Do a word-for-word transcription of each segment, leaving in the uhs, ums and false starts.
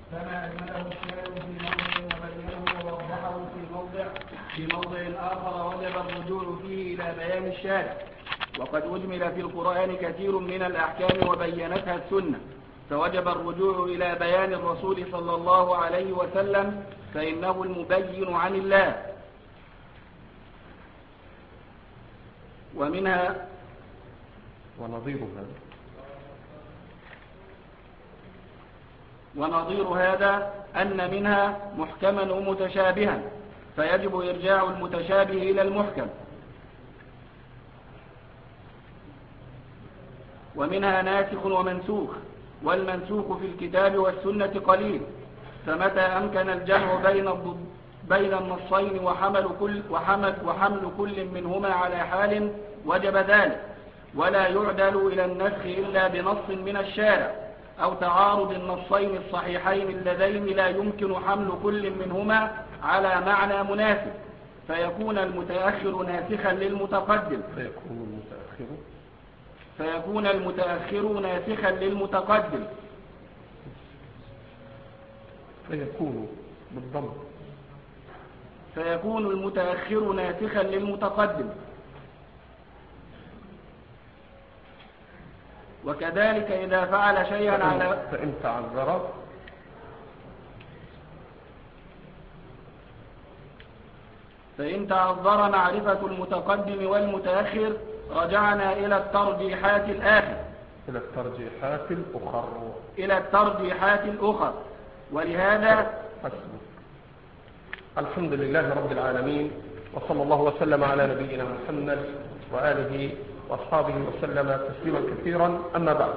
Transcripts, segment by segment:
كما أجمله الشارع في موضع وبينه ووضحه في موضع في موضع آخر وجب الرجوع فيه إلى بيان الشارع. وقد أجمل في القرآن كثير من الأحكام وبينتها السنة، فوجب الرجوع إلى بيان الرسول صلى الله عليه وسلم، فإنه المبين عن الله. ومنها ونظير هذا ونظير هذا أن منها محكما ومتشابها، فيجب إرجاع المتشابه إلى المحكم. ومنها ناسخ ومنسوخ، والمنسوخ في الكتاب والسنة قليل، فمتى أمكن الجمع بين بين النصين وحمل كل وحمل وحمل كل منهما على حال وجب ذلك، ولا يعدل إلى النسخ إلا بنص من الشارع أو تعارض النصين الصحيحين اللذين لا يمكن حمل كل منهما على معنى مناسب، فيكون المتأخر ناسخا للمتقدم فيكون المتأخر فيكون المتأخر ناسخا للمتقدم فيكون بالضبط فيكون المتأخر ناسخا للمتقدم. وكذلك إذا فعل شيئا على فإن تعذر فإن تعذر معرفة المتقدم والمتأخر رجعنا إلى الترجيحات الآخر إلى الترجيحات الأخر إلى الترجيحات الأخر ولهذا حسن. الحمد لله رب العالمين، وصلى الله وسلم على نبينا محمد وآله وأصحابه وسلم تسليما كثيرا. أما بعد،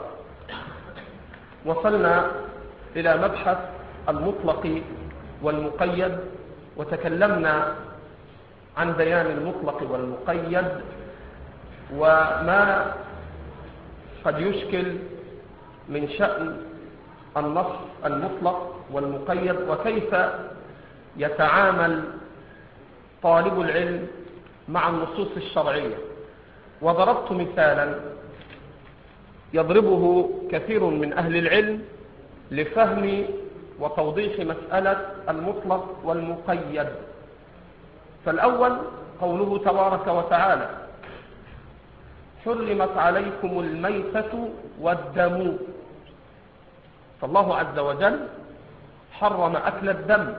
وصلنا إلى مبحث المطلق والمقيد، وتكلمنا عن بيان المطلق والمقيد وما قد يشكل من شأن النص المطلق والمقيد، وكيف يتعامل طالب العلم مع النصوص الشرعية. وضربت مثالا يضربه كثير من أهل العلم لفهم وتوضيح مسألة المطلق والمقيد. فالأول قوله تبارك وتعالى: حرمت عليكم الميتة والدم. فالله عز وجل حرم أكل الدم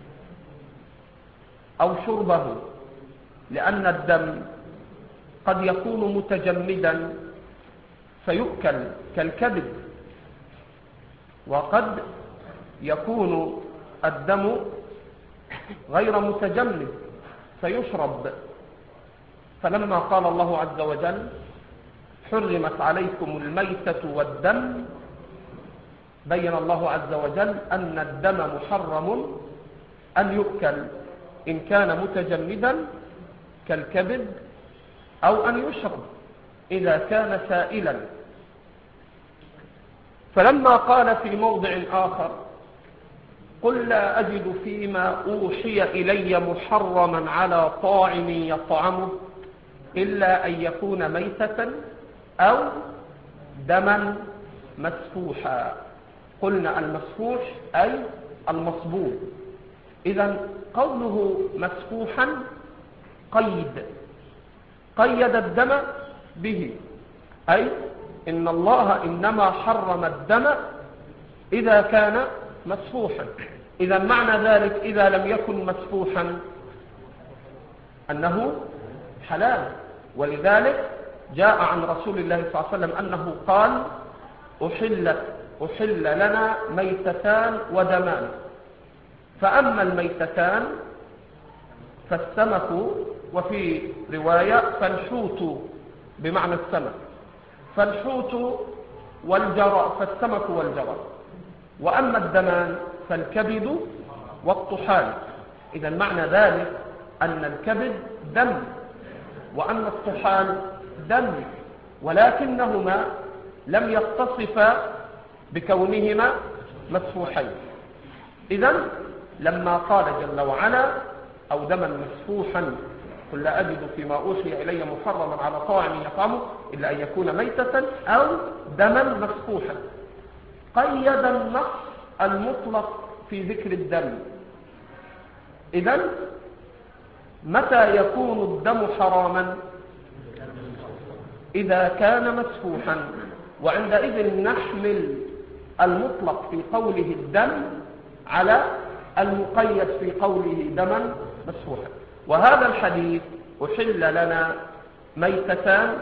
أو شربه، لأن الدم قد يكون متجمدا فيؤكل كالكبد، وقد يكون الدم غير متجمد فيشرب. فلما قال الله عز وجل حرمت عليكم الميتة والدم، بين الله عز وجل أن الدم محرم أن يؤكل إن كان متجمدا كالكبد، أو أن يشرب إذا كان سائلا. فلما قال في موضع آخر: قل لا أجد فيما أوحي إلي محرما على طاعم يطعمه إلا أن يكون ميتة أو دما مسفوحا. قلنا المسفوح أي المصبوب. إذن قوله مسفوحا قيد قيد الدم به، أي إن الله إنما حرم الدم إذا كان مسفوحا. إذا معنى ذلك إذا لم يكن مسفوحا أنه حلال. ولذلك جاء عن رسول الله صلى الله عليه وسلم أنه قال: أحلت أحل لنا ميتتان ودمان، فأما الميتتان فالسمك، وفي رواية فالحوت بمعنى السمك، فالحوت والجرى، فالسمك والجرى. وأما الدمان فالكبد والطحال. إذا معنى ذلك أن الكبد دم وأن الطحال دم، ولكنهما لم يتصفا بكونهما مسفوحين. إذن لما قال جل وعلا: أو دما مسفوحا قل لا أجد فيما أوحي إلي محرما على طاعم يطعمه إلا أن يكون ميتة أو دما مسفوحا، قيد النص المطلق في ذكر الدم. إذن متى يكون الدم حراما؟ إذا كان مسفوحا، وعندئذ نحمل المطلق في قوله الدم على المقيد في قوله دما مسفوحا. وهذا الحديث أحل لنا ميتتان،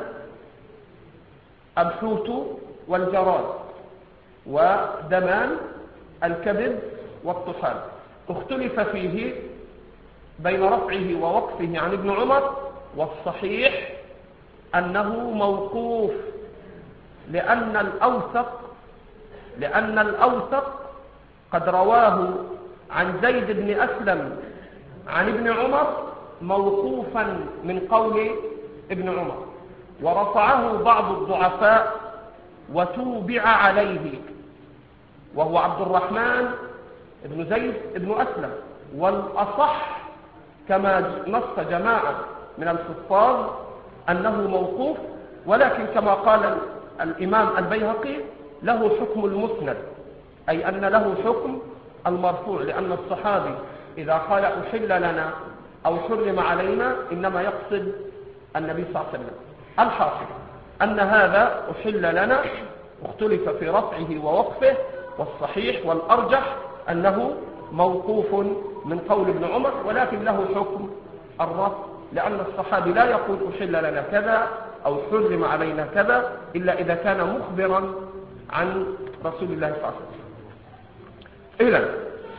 الحوت والجراد، ودمان الكبد والطحال. اختلف فيه بين رفعه ووقفه عن ابن عمر، والصحيح أنه موقوف، لأن الأوثق لأن الأوثق قد رواه عن زيد بن أسلم عن ابن عمر موقوفا من قول ابن عمر، ورفعه بعض الضعفاء وتوبع عليه، وهو عبد الرحمن بن زيد بن أسلم. والأصح كما نص جماعة من الحفاظ أنه موقوف، ولكن كما قال الإمام البيهقي له حكم المسند، أي أن له حكم المرفوع، لأن الصحابي إذا قال أحل لنا أو حرم علينا إنما يقصد النبي صلى الله عليه وسلم. الحاصل أن هذا أحل لنا اختلف في رفعه ووقفه، والصحيح والأرجح أنه موقوف من قول ابن عمر، ولكن له حكم الرفع، لأن الصحابي لا يقول أحل لنا كذا أو حرم علينا كذا إلا إذا كان مخبرا عن رسول الله صلى الله عليه وسلم. إذن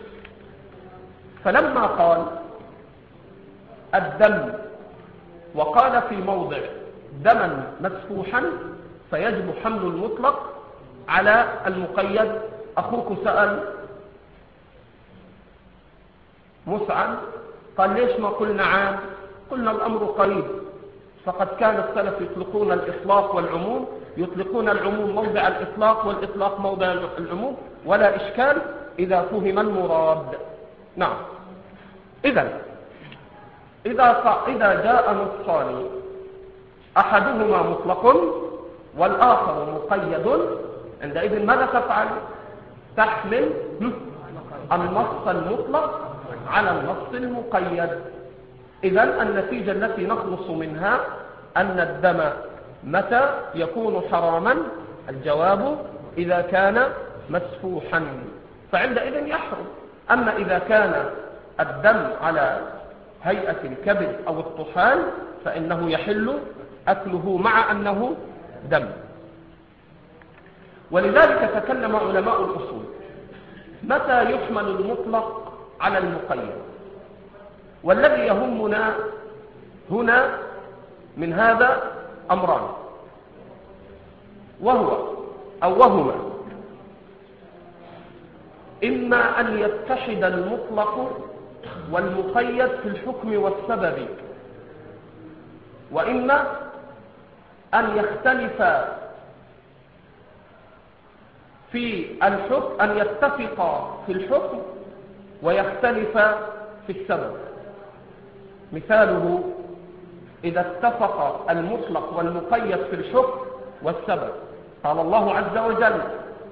فلما قال الدم وقال في موضع دما مسفوحا فيجب حمل المطلق على المقيد. أخوك سأل مسعد قال ليش ما قلنا عام؟ قلنا الأمر قريب، فقد كان السلف يطلقون الإطلاق والعموم، يطلقون العموم موضع الإطلاق والإطلاق موضع العموم، ولا إشكال إذا فهم المراد. نعم. إذن إذا إذا جاء نصان أحدهما مطلق والآخر مقيد، عندئذ ماذا تفعل؟ تحمل النص المطلق على النص المقيد. إذن النتيجة التي نخلص منها أن الدم متى يكون حراما؟ الجواب إذا كان مسفوحا، فعندئذ يحرم. أما إذا كان الدم على هيئة الكبد أو الطحال فإنه يحل أكله مع أنه دم. ولذلك تكلم علماء الأصول متى يحمل المطلق على المقيد. والذي يهمنا هنا من هذا أمران، وهو أو وهما: إما أن يتحد المطلق والمقيد في الحكم والسبب، وإما أن يختلف في الحكم، أن يتفق في الحكم ويختلف في السبب. مثاله إذا اتفق المطلق والمقيد في الحكم والسبب، قال الله عز وجل: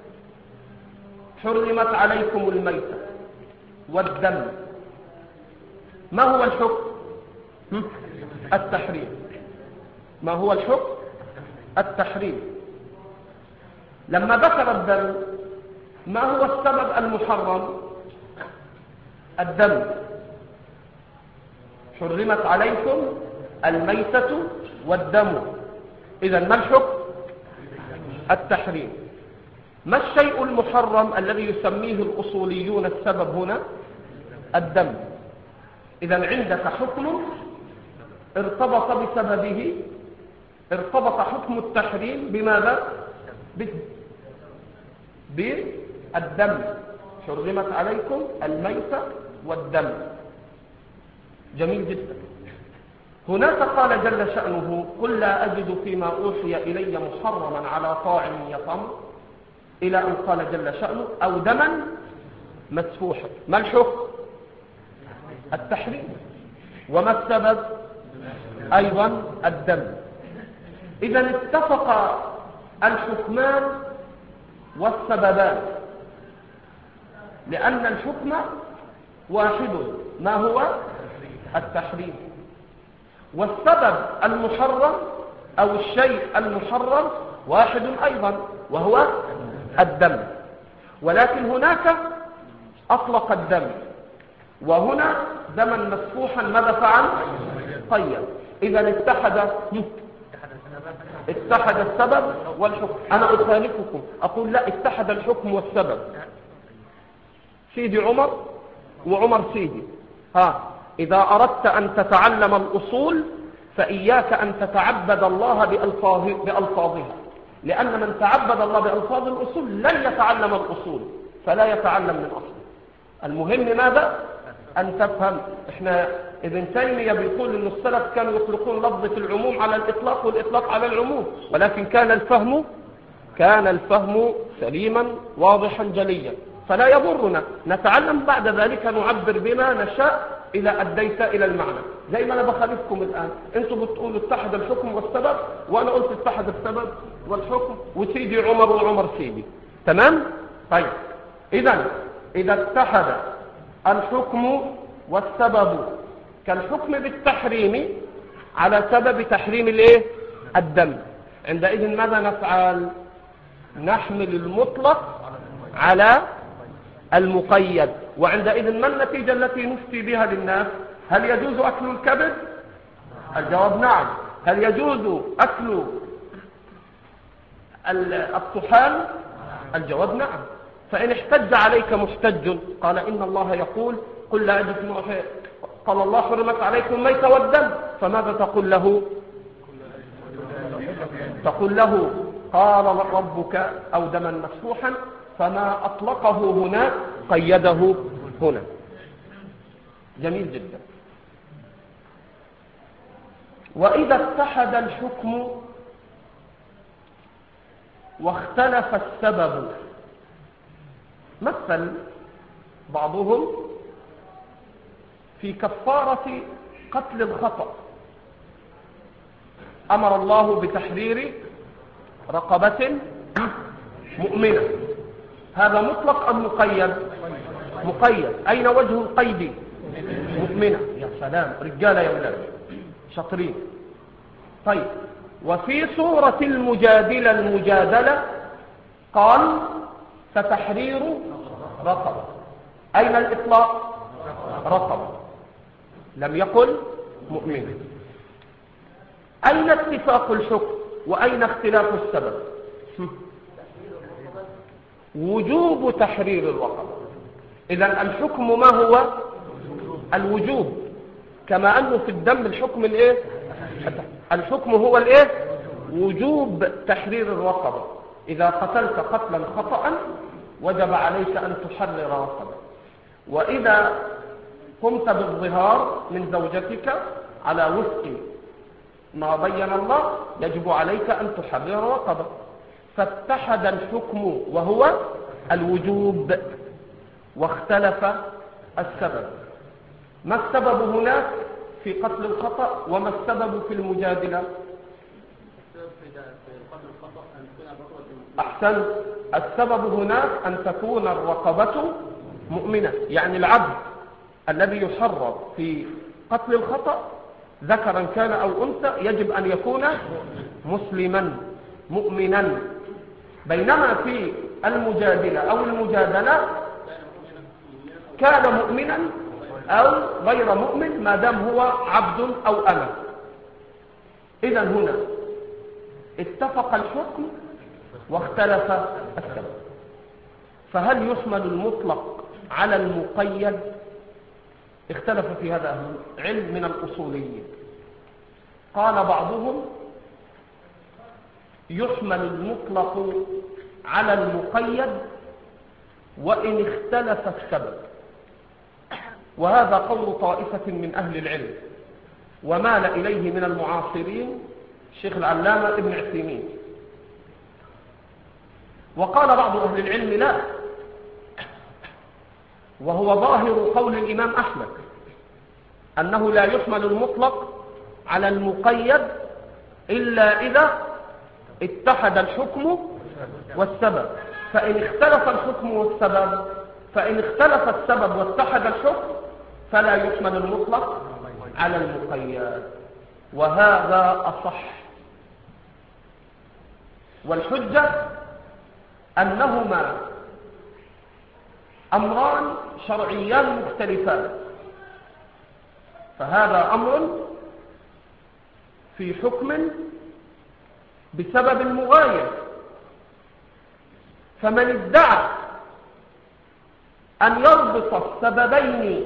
حرمت عليكم الميتة والدم. ما هو الحكم؟ التحريم. ما هو الحكم؟ التحريم. لما ذكر الدم، ما هو السبب المحرم؟ الدم. حرمت عليكم الميتة والدم. إذن ما الحكم؟ التحريم. ما الشيء المحرم الذي يسميه الأصوليون السبب هنا؟ الدم. إذن عندك حكم ارتبط بسببه، ارتبط حكم التحريم بماذا؟ بالدم. حرمت عليكم الميتة والدم. جميل جدا. هناك قال جل شأنه: قل لا أجد فيما أوحي إلي محرما على طاعم يطعم، إلى أن قال جل شأنه: أو دما مسفوحا. ما الحكم؟ التحريم. وما السبب؟ أيضا الدم. إذا اتفق الحكمان والسببان، لأن الحكم واحد، ما هو؟ التحريم. والسبب المحرم أو الشيء المحرم واحد أيضا، وهو الدم. ولكن هناك أطلق الدم، وهنا دما مسفوحا ماذا فعل؟ قيد. إذا اتحد اتحد السبب والحكم. أنا أخالفكم، أقول لا، اتحد الحكم والسبب. سيدي عمر وعمر سيدي، ها إذا أردت أن تتعلم الأصول فإياك أن تتعبد الله بألفاظ بألفاظها، لأن من تعبد الله بألفاظ الأصول لن يتعلم الأصول، فلا يتعلم من أصله. المهم ماذا؟ أن تفهم. إحنا ابن تيمية بيقول إن السلف كانوا يطلقون لفظة العموم على الإطلاق والإطلاق على العموم، ولكن كان الفهم كان الفهم سليما واضحا جليا، فلا يضرنا نتعلم بعد ذلك نعبر بما نشاء إذا أديت إلى المعنى. زي ما أنا بخالفكم الآن، أنتم بتقولوا اتحد الحكم والسبب، وأنا قلت اتحد السبب والحكم، وسيدي عمر وعمر سيدي. تمام؟ طيب، إذا إذا اتحد الحكم والسبب كالحكم بالتحريم على سبب تحريم الايه؟ الدم، عندئذ ماذا نفعل؟ نحمل المطلق على المقيد. وعندئذ ما النتيجة التي نفتي بها للناس؟ هل يجوز أكل الكبد؟ الجواب نعم. هل يجوز أكل الطحال؟ الجواب نعم. فإن احتج عليك محتج قال إن الله يقول قل لا أجد فيما قال الله حرمت عليكم الميت والدم، فماذا تقول له؟ تقول له قال ربك أو دما مسفوحا، فما أطلقه هنا قيده هنا. جميل جدا. وإذا اتحد الحكم واختلف السبب، مثل بعضهم في كفارة قتل الخطأ، أمر الله بتحرير رقبة مؤمنة، هذا مطلق أم مقيد؟ مقيد. أين وجه القيد؟ مؤمنة. يا سلام، رجالة يا ولاد شاطرين. طيب، وفي سورة المجادلة المجادلة قال فتحرير رقبة، أين الإطلاق؟ رقبة، لم يقل مؤمنة. أين اتفاق الحكم وأين اختلاف السبب؟ وجوب تحرير الرقبة. إذن الحكم ما هو؟ الوجوب، كما أنه في الدم الحكم الإيه؟ الحكم هو الإيه؟ وجوب تحرير الرقبة. إذا قتلت قتلا خطأ وجب عليك أن تحرر رقبة، وإذا قمت بالظهار من زوجتك على وفق ما بين الله يجب عليك أن تحرر رقبة. فاتحد الحكم وهو الوجوب واختلف السبب. ما السبب هناك في قتل الخطأ وما السبب في المجادلة؟ أحسن. السبب هناك أن تكون الرقبة مؤمنة، يعني العبد الذي يحرر في قتل الخطأ ذكرا كان أو أنثى يجب أن يكون مسلما مؤمنا، بينما في المجادلة أو المجادلة كان مؤمنا أو غير مؤمن ما دام هو عبد أو أمة. إذا هنا اتفق الحكم واختلف السبب. فهل يحمل المطلق على المقيد؟ اختلف في هذا أهل العلم من الأصوليين. قال بعضهم يحمل المطلق على المقيد وإن اختلف السبب، وهذا قول طائفة من أهل العلم ومال إليه من المعاصرين الشيخ العلامة ابن عثيمين. وقال بعض أهل العلم لا، وهو ظاهر قول الإمام أحمد أنه لا يحمل المطلق على المقيد إلا إذا اتحد الحكم والسبب، فإن اختلف الحكم والسبب فإن اختلف السبب واتحد الحكم فلا يحمل المطلق على المقيد، وهذا أصح. والحجة أنهما أمران شرعيان مختلفان، فهذا أمر في حكم بسبب مغاير، فمن ادعى أن يربط السببين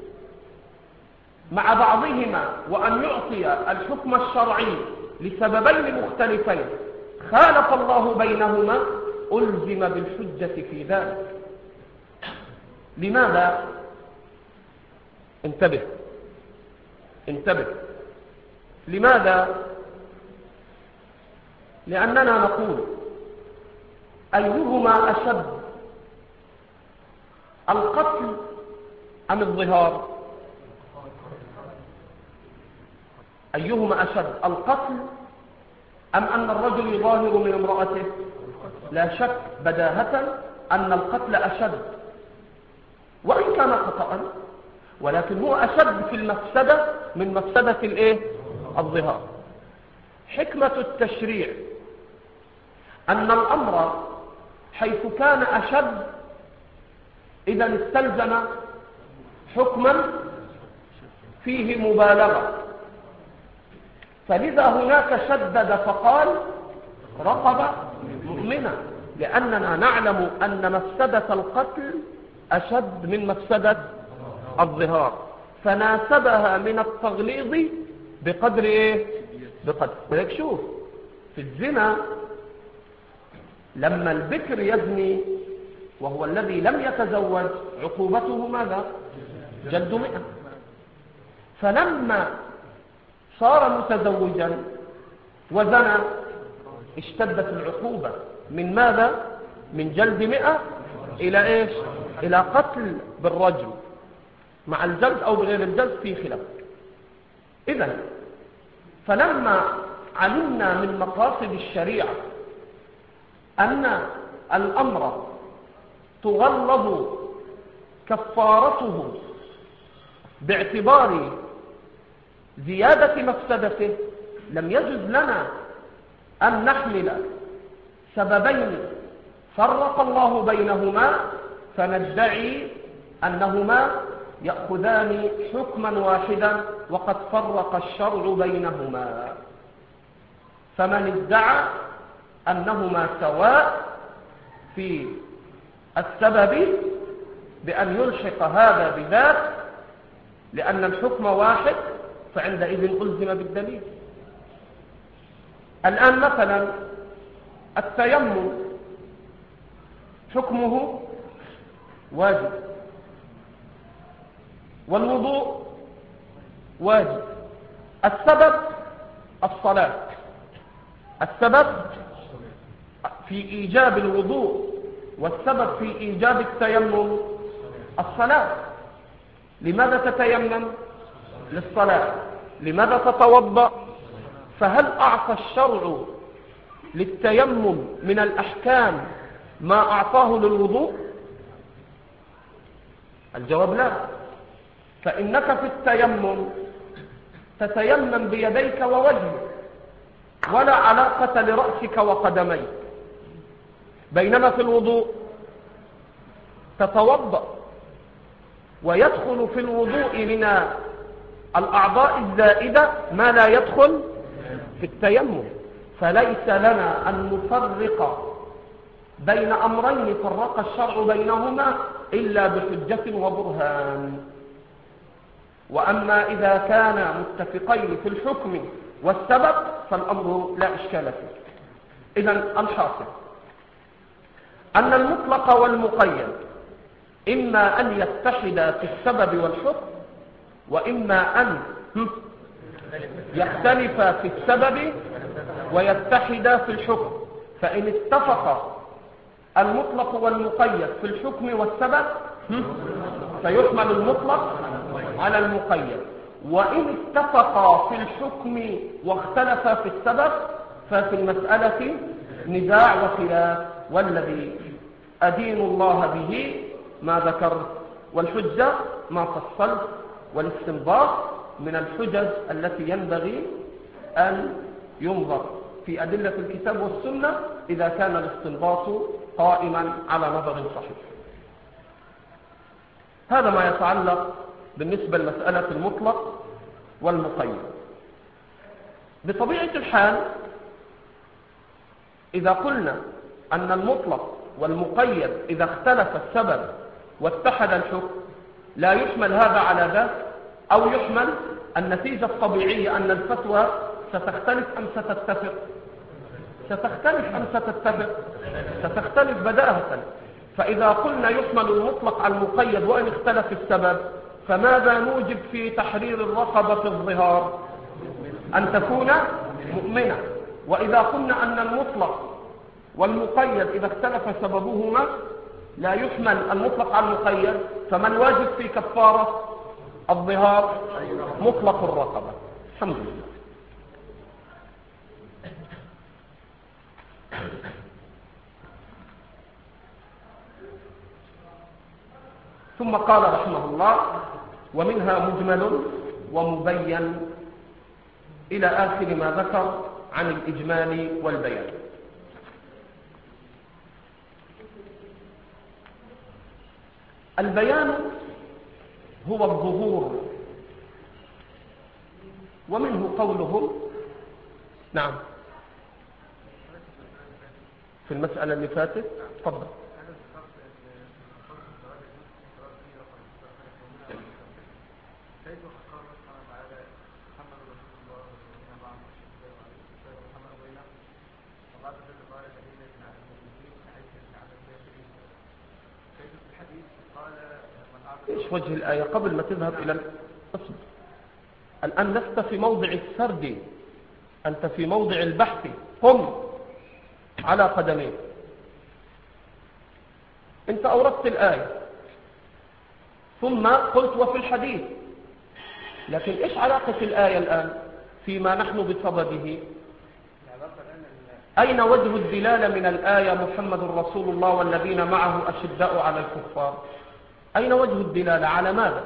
مع بعضهما وأن يعطي الحكم الشرعي لسببين مختلفين خالف الله بينهما ألزم بالحجة في ذلك. لماذا؟ انتبه انتبه لماذا؟ لأننا نقول أيهما أشد، القتل أم الظهار؟ أيهما أشد، القتل أم أن الرجل يظاهر من امرأته؟ لا شك بداهة أن القتل أشد، وإن كان خطأ، ولكن هو أشد في المفسدة من مفسدة الإيه؟ الظهار. حكمة التشريع أن الأمر حيث كان أشد إذا استلزم حكما فيه مبالغة، فلذا هناك شدد فقال رقبة مؤمنة، لأننا نعلم أن مفسدة القتل أشد من مفسدة الظهار، فناسبها من التغليظ بقدر إيه؟ بقدر. ولك شوف في الزنا لما البكر يزني وهو الذي لم يتزوج عقوبته ماذا؟ جلد مئة. فلما صار متزوجا وزنى اشتدت العقوبة من ماذا؟ من جلد مئة إلى إيش؟ إلى قتل بالرجم، مع الجلد أو بغير الجلد في خلاف. إذن فلما علمنا من مقاصد الشريعة أن الأمر تغلظ كفارته باعتبار زيادة مفسدته، لم يجوز لنا أن نحمل سببين فرق الله بينهما فندعي أنهما يأخذان حكما واحدا وقد فرق الشرع بينهما. فمن ادعى أنهما سواء في السبب بأن يلحق هذا بذاك لأن الحكم واحد فعندئذ ألزم بالدليل. الآن مثلا التيمم حكمه واجب، والوضوء واجب. السبب الصلاة، السبب في إيجاب الوضوء والسبب في إيجاب التيمم الصلاة. لماذا تتيمم؟ للصلاة. لماذا تتوضأ؟ فهل أعطى الشرع للتيمم من الأحكام ما أعطاه للوضوء؟ الجواب لا. فإنك في التيمم تتيمم بيديك ووجهك ولا علاقة لرأسك وقدميك، بينما في الوضوء تتوضأ ويدخل في الوضوء من الأعضاء الزائدة ما لا يدخل في التيمم. فليس لنا أن نفرق بين أمرين فرق الشرع بينهما إلا بحجة وبرهان. وأما إذا كان متفقين في الحكم والسبب فالأمر لا إشكال فيه. إذن الحاصل أن المطلق والمقيد إما أن يتحدا في السبب والحكم، وإما أن يختلفا في السبب ويتحدا في الحكم. فإن اتفق المطلق والمقيد في الحكم والسبب فيحمل المطلق على المقيد، وإن اتفقا في الحكم واختلفا في السبب ففي المسألة نزاع وخلاف. والذي أدين الله به ما ذكرت، والحجة ما فصلت، والاستنباط من الحجج التي ينبغي أن ينظر في أدلة الكتاب والسنة إذا كان الاستنباط قائما على نظر صحيح. هذا ما يتعلق بالنسبة لمسألة المطلق والمقيد. بطبيعة الحال إذا قلنا أن المطلق والمقيد إذا اختلف السبب واتحد الحكم لا يحمل هذا على ذاك، أو يحمل النتيجة الطبيعية أن الفتوى ستختلف أم ستتفق؟ ستختلف أم ستتفق؟ ستختلف بداهة. فإذا قلنا يحمل المطلق على المقيد وإن اختلف السبب، فماذا نوجب في تحرير الرقبة في الظهار؟ أن تكون مؤمنة. وإذا قلنا أن المطلق والمقيد إذا اختلف سببهما لا يحمل المطلق على المقيد، فما الواجب في كفارة الظهار؟ مطلق الرقبة. الحمد لله. ثم قال رحمه الله: ومنها مجمل ومبين، إلى آخر ما ذكر عن الإجمال والبيان. البيان هو الظهور، ومنه قوله نعم في المسألة اللي فاتت. تفضل. ايش وجه الآية قبل ما تذهب إلى الأصل؟ الآن لست في موضع السرد، أنت في موضع البحث. قم على قدميك. أنت أوردت الآية ثم قلت وفي الحديث، لكن إيش علاقة الآية الآن فيما نحن بصدده؟ أين وجه الدلالة من الآية محمد رسول الله والذين معه أشداء على الكفار؟ أين وجه الدلالة؟ على ماذا؟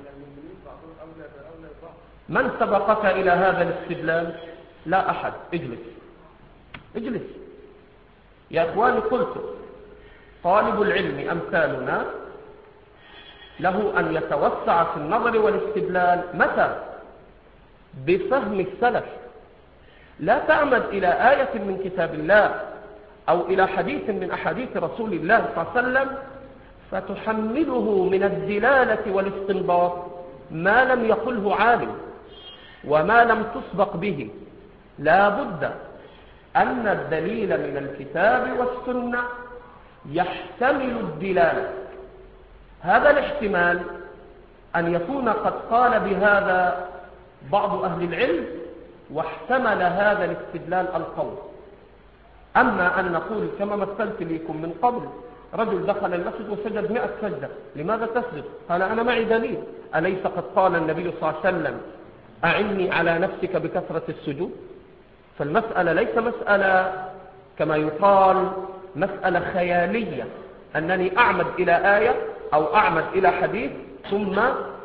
من سبقك إلى هذا الاستدلال؟ لا أحد. اجلس اجلس يا أخواني. قلت طالب العلم أمثالنا له أن يتوسع في النظر والاستدلال. متى؟ بفهم السلف. لا تعمد إلى آية من كتاب الله أو إلى حديث من أحاديث رسول الله صلى الله عليه وسلم فتحمله من الدلالة والاستنباط ما لم يقله عالم وما لم تسبق به. لا بد أن الدليل من الكتاب والسنة يحتمل الدلالة. هذا الاحتمال أن يكون قد قال بهذا بعض أهل العلم واحتمل هذا الاستدلال القول. أما أن نقول كما مثلت لكم من قبل، رجل دخل المسجد وسجد مئة سجدة، لماذا تسجد؟ قال أنا معي دليل. أليس قد قال النبي صلى الله عليه وسلم أعني على نفسك بكثرة السجود؟ فالمسألة ليس مسألة كما يقال مسألة خيالية، أنني أعمد إلى آية أو أعمد إلى حديث ثم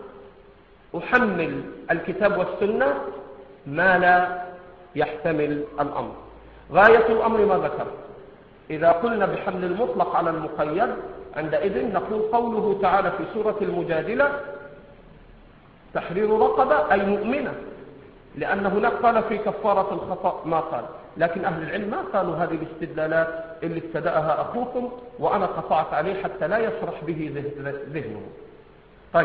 أحمل الكتاب والسنة ما لا يحتمل الأمر. غاية الأمر ما ذكر. إذا قلنا بحمل المطلق على المقيد عندئذ نقول قوله تعالى في سورة المجادلة تحرير رقبة أي مؤمنة، لأن هناك قال في كفارة الخطأ ما قال، لكن أهل العلم ما قالوا هذه الاستدلالات اللي ابتدأها أخوكم وأنا قطعت عليه حتى لا يسرح به ذهنه. طيب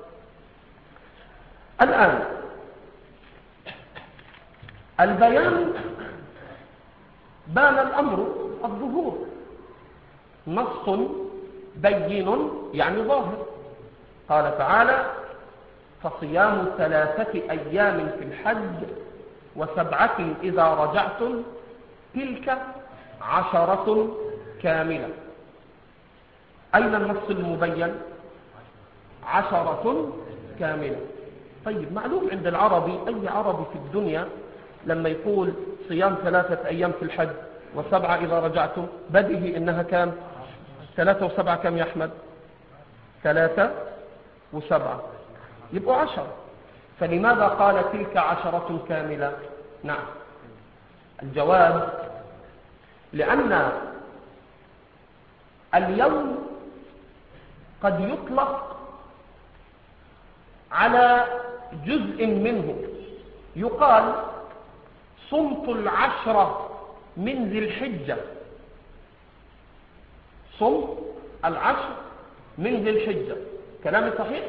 الآن البيان بان الأمر الظهور، نص بين يعني ظاهر. قال تعالى فصيام ثلاثة أيام في الحج وسبعة إذا رجعتم تلك عشرة كاملة. أين النص المبين؟ عشرة كاملة. طيب معلوم عند العربي، أي عربي في الدنيا لما يقول صيام ثلاثة أيام في الحج وسبعة إذا رجعتم بديه إنها كام؟ ثلاثة وسبعة كم يا أحمد؟ ثلاثة وسبعة يبقوا عشرة. فلماذا قال تلك عشرة كاملة؟ نعم، الجواب لأن اليوم قد يطلق على جزء منه، يقال صمت العشرة من ذي الحجة، صمت العشر من ذي الحجة. كلامي صحيح؟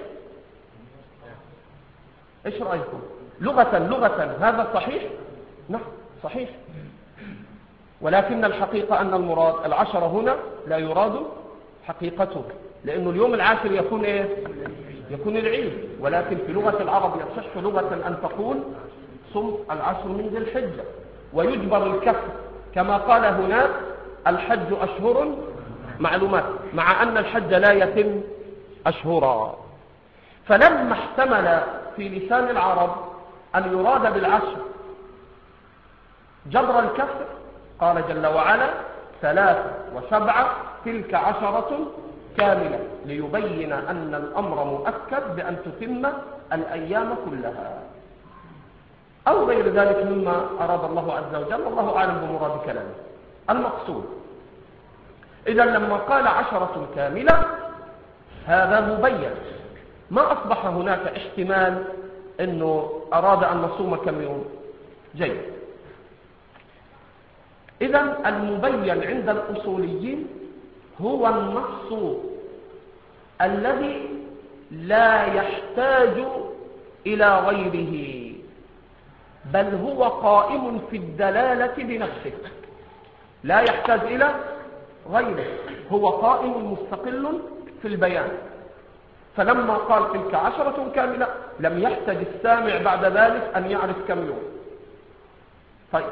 ايش رأيكم؟ لغة لغة هذا صحيح؟ نعم صحيح، ولكن الحقيقة أن المراد العشرة هنا لا يراد حقيقته، لأنه اليوم العاشر يكون إيه؟ يكون العيد، ولكن في لغة العرب يصح لغة أن تقول صمت العشر من ذي الحجة، ويجبر الكسر كما قال هناك الحج أشهر معلومات، مع أن الحج لا يتم أشهرا. فلما احتمل في لسان العرب أن يراد بالعشر جبر الكسر قال جل وعلا ثلاثة وسبعة تلك عشرة كاملة، ليبين أن الأمر مؤكد بأن تتم الأيام كلها أو غير ذلك مما أراد الله عز وجل، والله أعلم بمراد كلامه. المقصود إذا لما قال عشرة كاملة هذا مبين، ما أصبح هناك احتمال أنه أراد أن نصوم كم يوم. جيد. إذا المبين عند الأصوليين هو النص الذي لا يحتاج إلى غيره، بل هو قائم في الدلالة بنفسه، لا يحتاج إلى غيره، هو قائم مستقل في البيان. فلما قال تلك عشرة كاملة لم يحتاج السامع بعد ذلك أن يعرف كم يوم. طيب،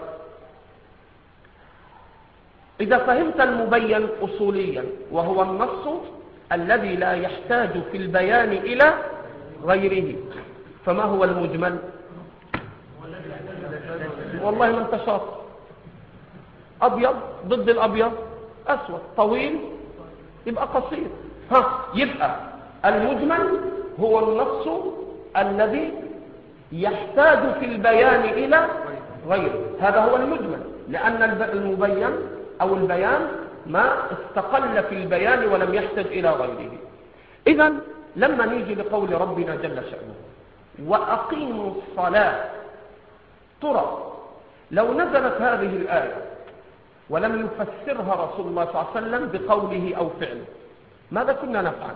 إذا فهمت المبين أصوليا وهو النص الذي لا يحتاج في البيان إلى غيره، فما هو المجمل؟ والله ما انت شاطر، أبيض ضد الأبيض أسود، طويل يبقى قصير. ها، يبقى المجمل هو النص الذي يحتاج في البيان إلى غيره، هذا هو المجمل، لأن المبين أو البيان ما استقل في البيان ولم يحتاج إلى غيره. إذن لما نيجي لقول ربنا جل شأنه وأقيموا الصلاة، ترى لو نزلت هذه الآية ولم يفسرها رسول الله صلى الله عليه وسلم بقوله أو فعله، ماذا كنا نفعل؟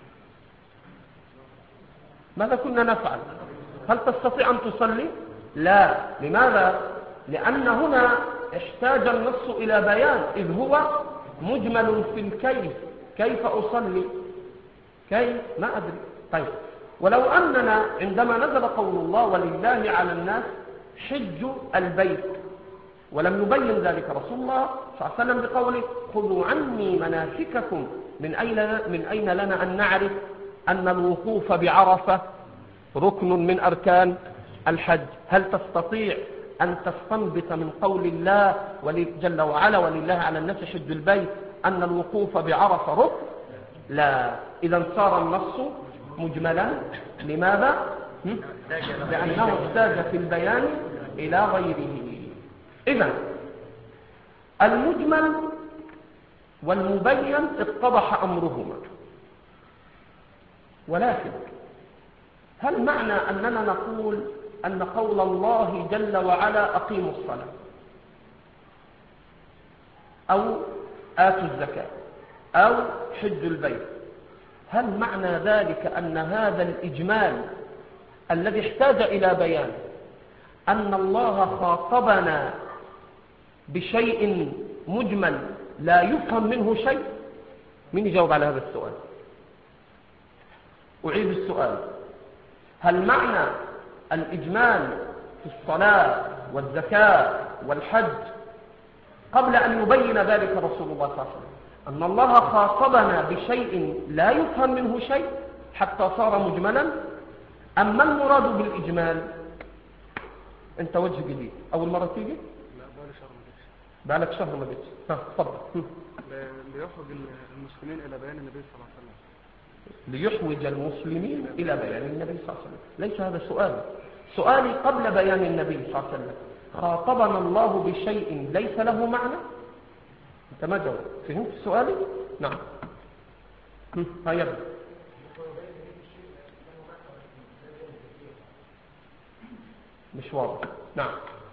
ماذا كنا نفعل؟ هل تستطيع أن تصلي؟ لا. لماذا؟ لأن هنا احتاج النص إلى بيان، إذ هو مجمل في الكيف. كيف أصلي؟ كيف؟ ما أدري. طيب، ولو أننا عندما نزل قول الله ولله على الناس حج البيت ولم يبين ذلك رسول الله صلى الله عليه وسلم بقوله خذوا عني مناسككم، من أين, من أين لنا أن نعرف أن الوقوف بعرفة ركن من أركان الحج؟ هل تستطيع أن تستنبط من قول الله جل وعلا ولله على الناس حج البيت أن الوقوف بعرفة ركن؟ لا. إذا صار النص مجملا. لماذا؟ لأنه احتاج في البيان إلى غيره. إذا المجمل والمبين اتضح أمرهما، ولكن هل معنى أننا نقول أن قول الله جل وعلا أقيموا الصلاة أو آتوا الزكاة أو حجوا البيت، هل معنى ذلك أن هذا الإجمال الذي احتاج إلى بيان أن الله خاطبنا بشيء مجمل لا يفهم منه شيء؟ من يجاوب على هذا السؤال؟ أعيد السؤال. هل معنى الإجمال في الصلاة والزكاة والحج قبل أن يبين ذلك رسول الله صلى الله عليه وسلم أن الله خاطبنا بشيء لا يفهم منه شيء حتى صار مجملا، أما المراد بالإجمال؟ أنت وجه جديد، أول مرة تيجي؟ لا، بقالي شهر ما جيتش. بقالك شهر ما جيتش. ها، اتفضل. ليخرج المسلمين إلى بيان النبي صلى الله عليه وسلم. ليحوج المسلمين إلى بيان النبي صلى الله عليه وسلم. ليس هذا سؤالي. سؤالي قبل بيان النبي صلى الله عليه وسلم خاطبنا الله بشيء ليس له معنى؟ أنت ما جاوب. فهمت سؤالي؟ نعم. هيا مش واضح. نعم.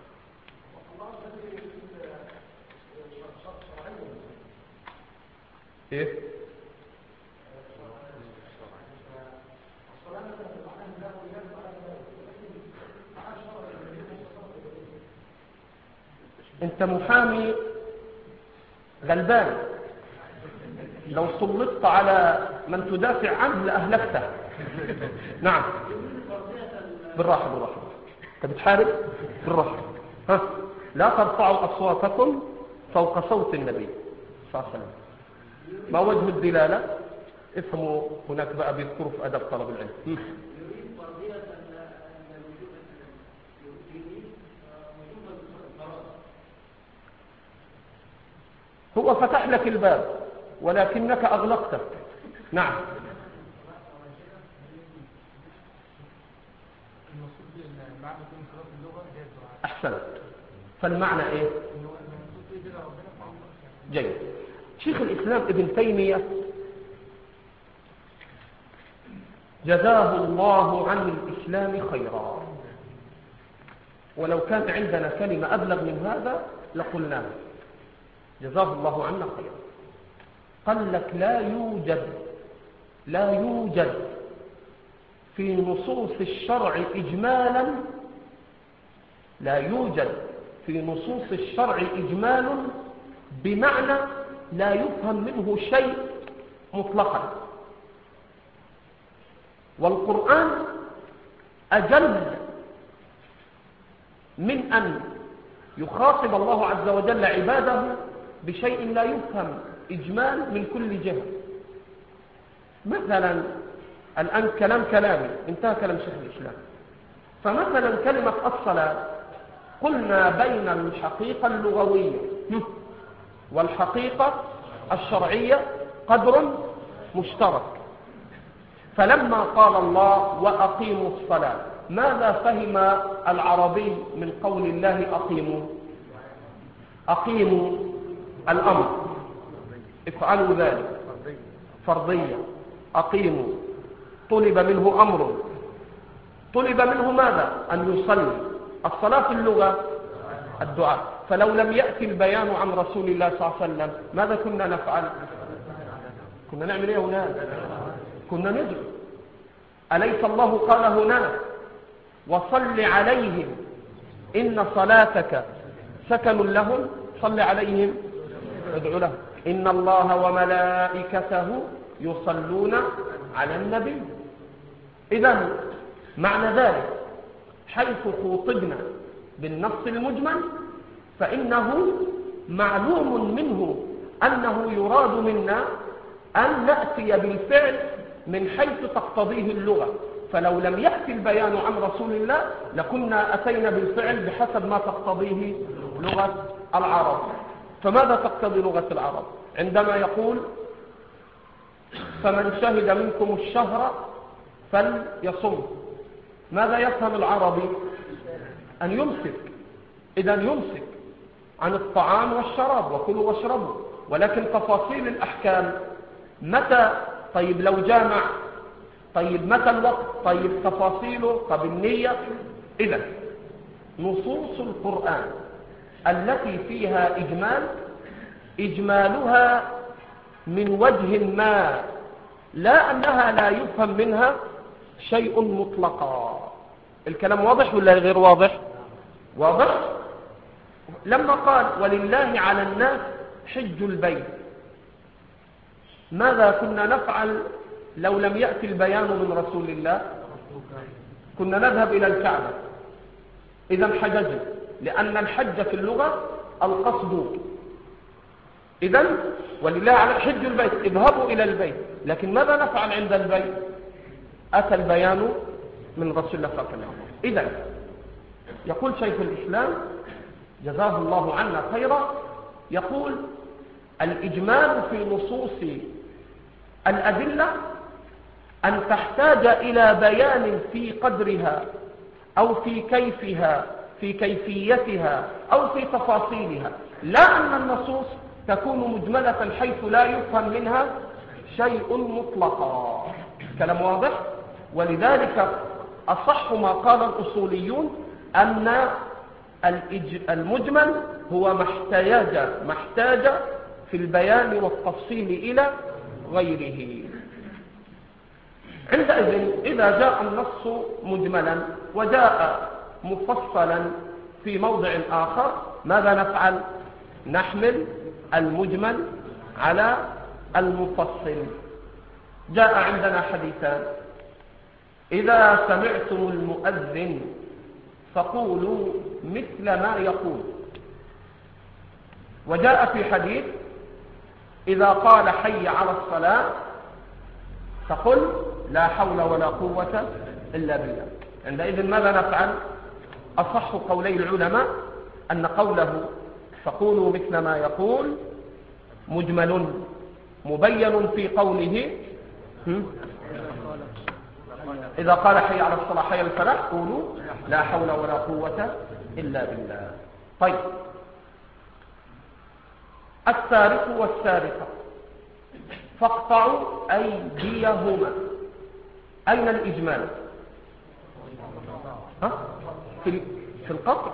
ايه انت محامي غلبان، لو سلطت على من تدافع عنه لأهلكته. نعم. بالراحة بالراحة. انت بتحارب بالراحة. ها، لا ترفعوا أصواتكم فوق صوت النبي صلى الله عليه وسلم. ما وجه الدلالة؟ افهموا. هناك بقى بيذكروا في أدب طلب العلم. هو فتح لك الباب ولكنك أغلقته. نعم. أحسنت. فالمعنى إيه؟ جيد. شيخ الإسلام ابن تيمية جزاه الله عن الإسلام خيرا، ولو كان عندنا كلمة أبلغ من هذا لقلناها. جزاه الله عنا خيرا. قال لك لا يوجد لا يوجد في نصوص الشرع إجمالا لا يوجد في نصوص الشرع إجمال بمعنى لا يفهم منه شيء مطلقا. والقرآن أجل من أن يخاطب الله عز وجل عباده بشيء لا يفهم إجمال من كل جهة. مثلا الآن كلام كلامي انتهى كلام شيخ الإسلام. فمثلا كلمة الصلاة قلنا بين الحقيقة اللغوية والحقيقة الشرعية قدر مشترك. فلما قال الله وأقيموا الصلاة، ماذا فهم العربي من قول الله أقيموا؟ أقيموا الأمر، افعلوا ذلك، فرضية. أقيموا طلب منه أمر، طلب منه ماذا؟ أن يصلي. الصلاة في اللغة الدعاء. فلو لم يأتي البيان عن رسول الله صلى الله عليه وسلم ماذا كنا نفعل؟ كنا نعمل ايه هناك؟ كنا ندعو. أليس الله قال هناك وصل عليهم إن صلاتك سكن لهم؟ صل عليهم ادعو لهم. إن الله وملائكته يصلون على النبي. إذن معنى ذلك حيث خوطبنا بالنص المجمل فإنه معلوم منه أنه يراد منا أن نأتي بالفعل من حيث تقتضيه اللغة. فلو لم يأتي البيان عن رسول الله لكنا أتينا بالفعل بحسب ما تقتضيه لغة العرب. فماذا تقتضي لغة العرب عندما يقول فمن شهد منكم الشهر فليصم؟ ماذا يفهم العربي؟ أن يمسك. إذن يمسك عن الطعام والشراب، وكلوا واشربوا. ولكن تفاصيل الأحكام متى؟ طيب لو جامع، طيب متى الوقت؟ طيب تفاصيله، طب النية. إذن نصوص القرآن التي فيها إجمال إجمالها من وجه ما، لا أنها لا يفهم منها شيء مطلقا. الكلام واضح ولا غير واضح؟ واضح. لما قال ولله على الناس حج البيت، ماذا كنا نفعل لو لم يأتي البيان من رسول الله؟ كنا نذهب إلى الكعبة. إذا حججنا، لأن الحج في اللغة القصد. إذا ولله على حج البيت، اذهبوا إلى البيت. لكن ماذا نفعل عند البيت؟ أتى البيان من رسول الله صلى الله عليه وسلم. إذا يقول شيخ الإسلام جزاه الله عنا خيرا، يقول الإجمال في نصوص الأدلة أن تحتاج إلى بيان في قدرها أو في كيفها في كيفيتها أو في تفاصيلها، لا أن النصوص تكون مجملة حيث لا يفهم منها شيء مطلقا. كلام واضح؟ ولذلك أصح ما قال الأصوليون أن المجمل هو ما احتاج ما احتاج في البيان والتفصيل إلى غيره. عندئذ إذا جاء النص مجملا وجاء مفصلا في موضع آخر، ماذا نفعل؟ نحمل المجمل على المفصل. جاء عندنا حديثان: إذا سمعتم المؤذن فقولوا مثل ما يقول. وجاء في حديث: إذا قال حي على الصلاة فقل لا حول ولا قوة إلا بالله. عندئذ ماذا نفعل؟ أصح قولي العلماء أن قوله فقولوا مثل ما يقول مجمل مبين في قوله إذا قال حي على الصلاة حي الفلاح قولوا لا حول ولا قوة إلا بالله. طيب، السارق والسارقة فاقطعوا أيديهما، أين الإجمال؟ ها؟ في في القطع.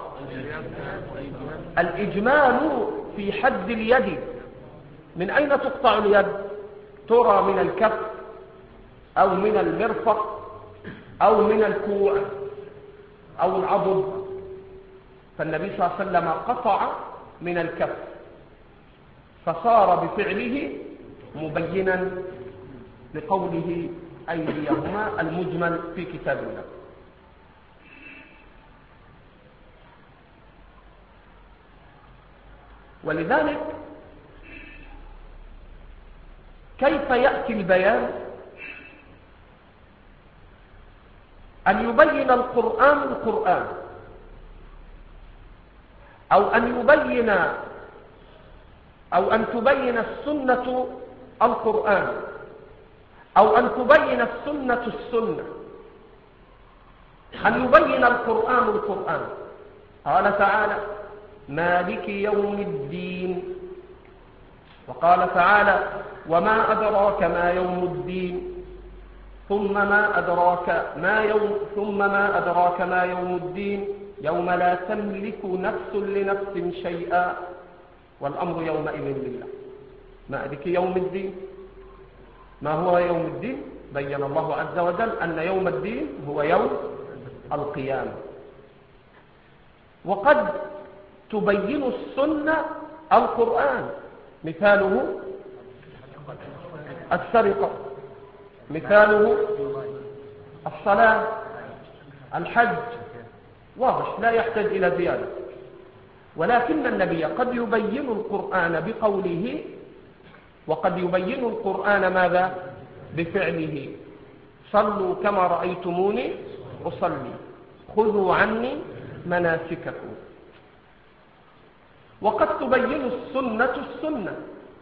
الإجمال في حد اليد. من أين تقطع اليد؟ ترى من الكف أو من المرفق أو من الكوع أو العضد. فالنبي صلى الله عليه وسلم قطع من الكف، فصار بفعله مبينا لقوله أيديهما المجمل في كتاب الله. ولذلك كيف يأتي البيان؟ أن يبين القرآن القرآن، أو أن يبين أو أن تبين السنة القرآن، أو أن تبين السنة السنة. أن يبين القرآن القرآن. قال تعالى: مالك يوم الدين. وقال تعالى: وما أدراك ما يوم الدين. ثم ما أدراك ما يوم ثم ما أدراك ما يوم الدين يوم لا تملك نفس لنفس شيئا والأمر يومئذ لله. مالك يوم الدين. ما هو يوم الدين؟ بين الله عز وجل أن يوم الدين هو يوم القيامة. وقد تبين السنة القرآن، مثاله السرقة، مثاله الصلاة، الحج، واضح لا يحتاج إلى زيادة. ولكن النبي قد يبين القرآن بقوله، وقد يبين القرآن ماذا؟ بفعله. صلوا كما رأيتموني أصلي، خذوا عني مناسككم. وقد تبين السنة السنة.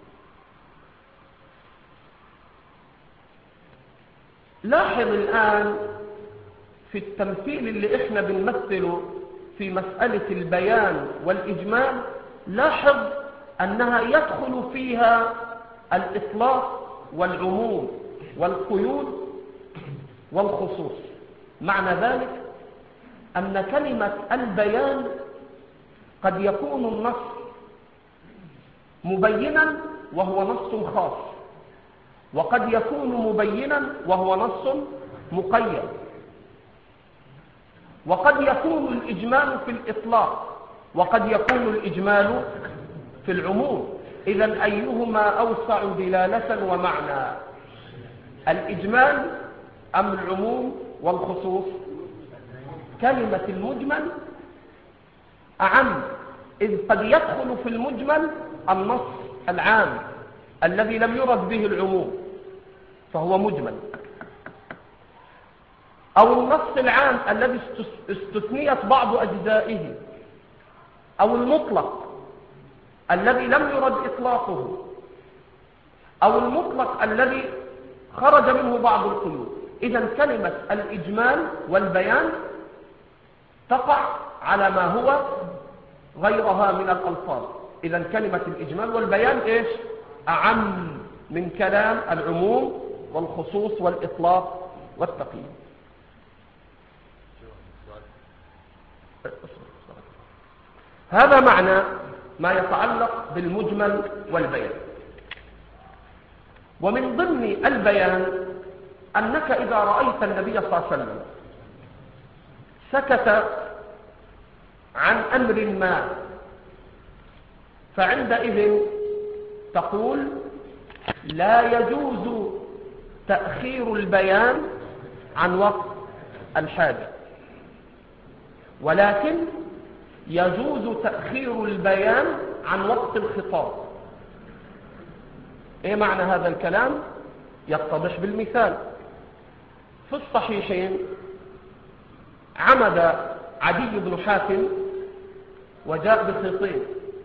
لاحظ الآن في التمثيل اللي احنا بنمثله في مسألة البيان والإجمال، لاحظ أنها يدخل فيها الإطلاق والعموم والقيود والخصوص. معنى ذلك أن كلمة البيان قد يكون النص مبينا وهو نص خاص، وقد يكون مبينا وهو نص مقيد، وقد يكون الإجمال في الإطلاق، وقد يكون الإجمال في العموم. إذن أيهما أوسع دلالة ومعنى؟ الإجمال أم العموم والخصوص؟ كلمة المجمل أعم، إذ قد يدخل في المجمل النص العام الذي لم يرد به العموم فهو مجمل، أو النص العام الذي استثنيت بعض أجزائه، أو المطلق الذي لم يرد إطلاقه، أو المطلق الذي خرج منه بعض القيود. إذا كلمة الإجمال والبيان تقع على ما هو غيرها من الألفاظ. إذا كلمة الإجمال والبيان إيش؟ أعم من كلام العموم والخصوص والإطلاق والتقييد. هذا معنى ما يتعلق بالمجمل والبيان. ومن ضمن البيان أنك إذا رأيت النبي صلى الله عليه وسلم سكت عن أمر ما، فعندئذ تقول لا يجوز تأخير البيان عن وقت الحاجة، ولكن يجوز تأخير البيان عن وقت الخطاب. ايه معنى هذا الكلام؟ يتضح بالمثال. في الصحيحين عمد عدي بن حاتم وجاء بخيطين،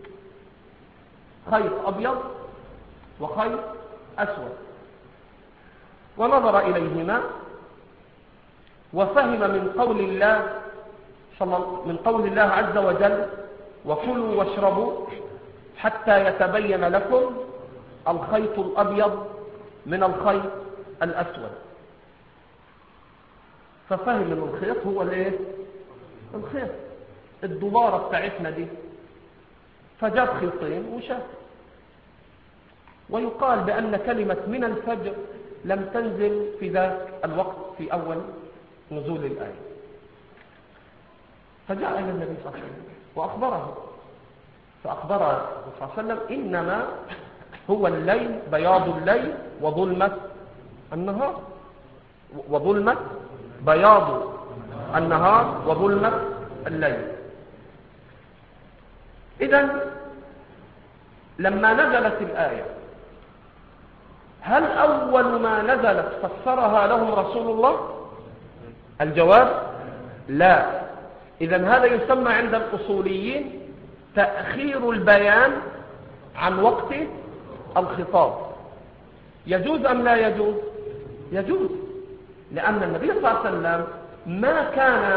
خيط أبيض وخيط أسود، ونظر إليهما وفهم من قول الله من قول الله عز وجل وكلوا واشربوا حتى يتبين لكم الخيط الأبيض من الخيط الأسود. ففهم من الخيط هو الايه؟ الخيط الدولارة بتاعتنا دي، فجاب خيطين وشاف. ويقال بأن كلمة من الفجر لم تنزل في ذاك الوقت في أول نزول الآية. فجاء إلى النبي صلى الله عليه وسلم وأخبره، فأخبره صلى الله عليه وسلم إنما هو الليل، بياض الليل وظلمة النهار، وظلمة بياض النهار وظلمة الليل. إذن لما نزلت الآية هل أول ما نزلت فسرها لهم رسول الله؟ الجواب لا. إذن هذا يسمى عند الأصوليين تأخير البيان عن وقت الخطاب. يجوز أم لا يجوز؟ يجوز، لأن النبي صلى الله عليه وسلم ما كان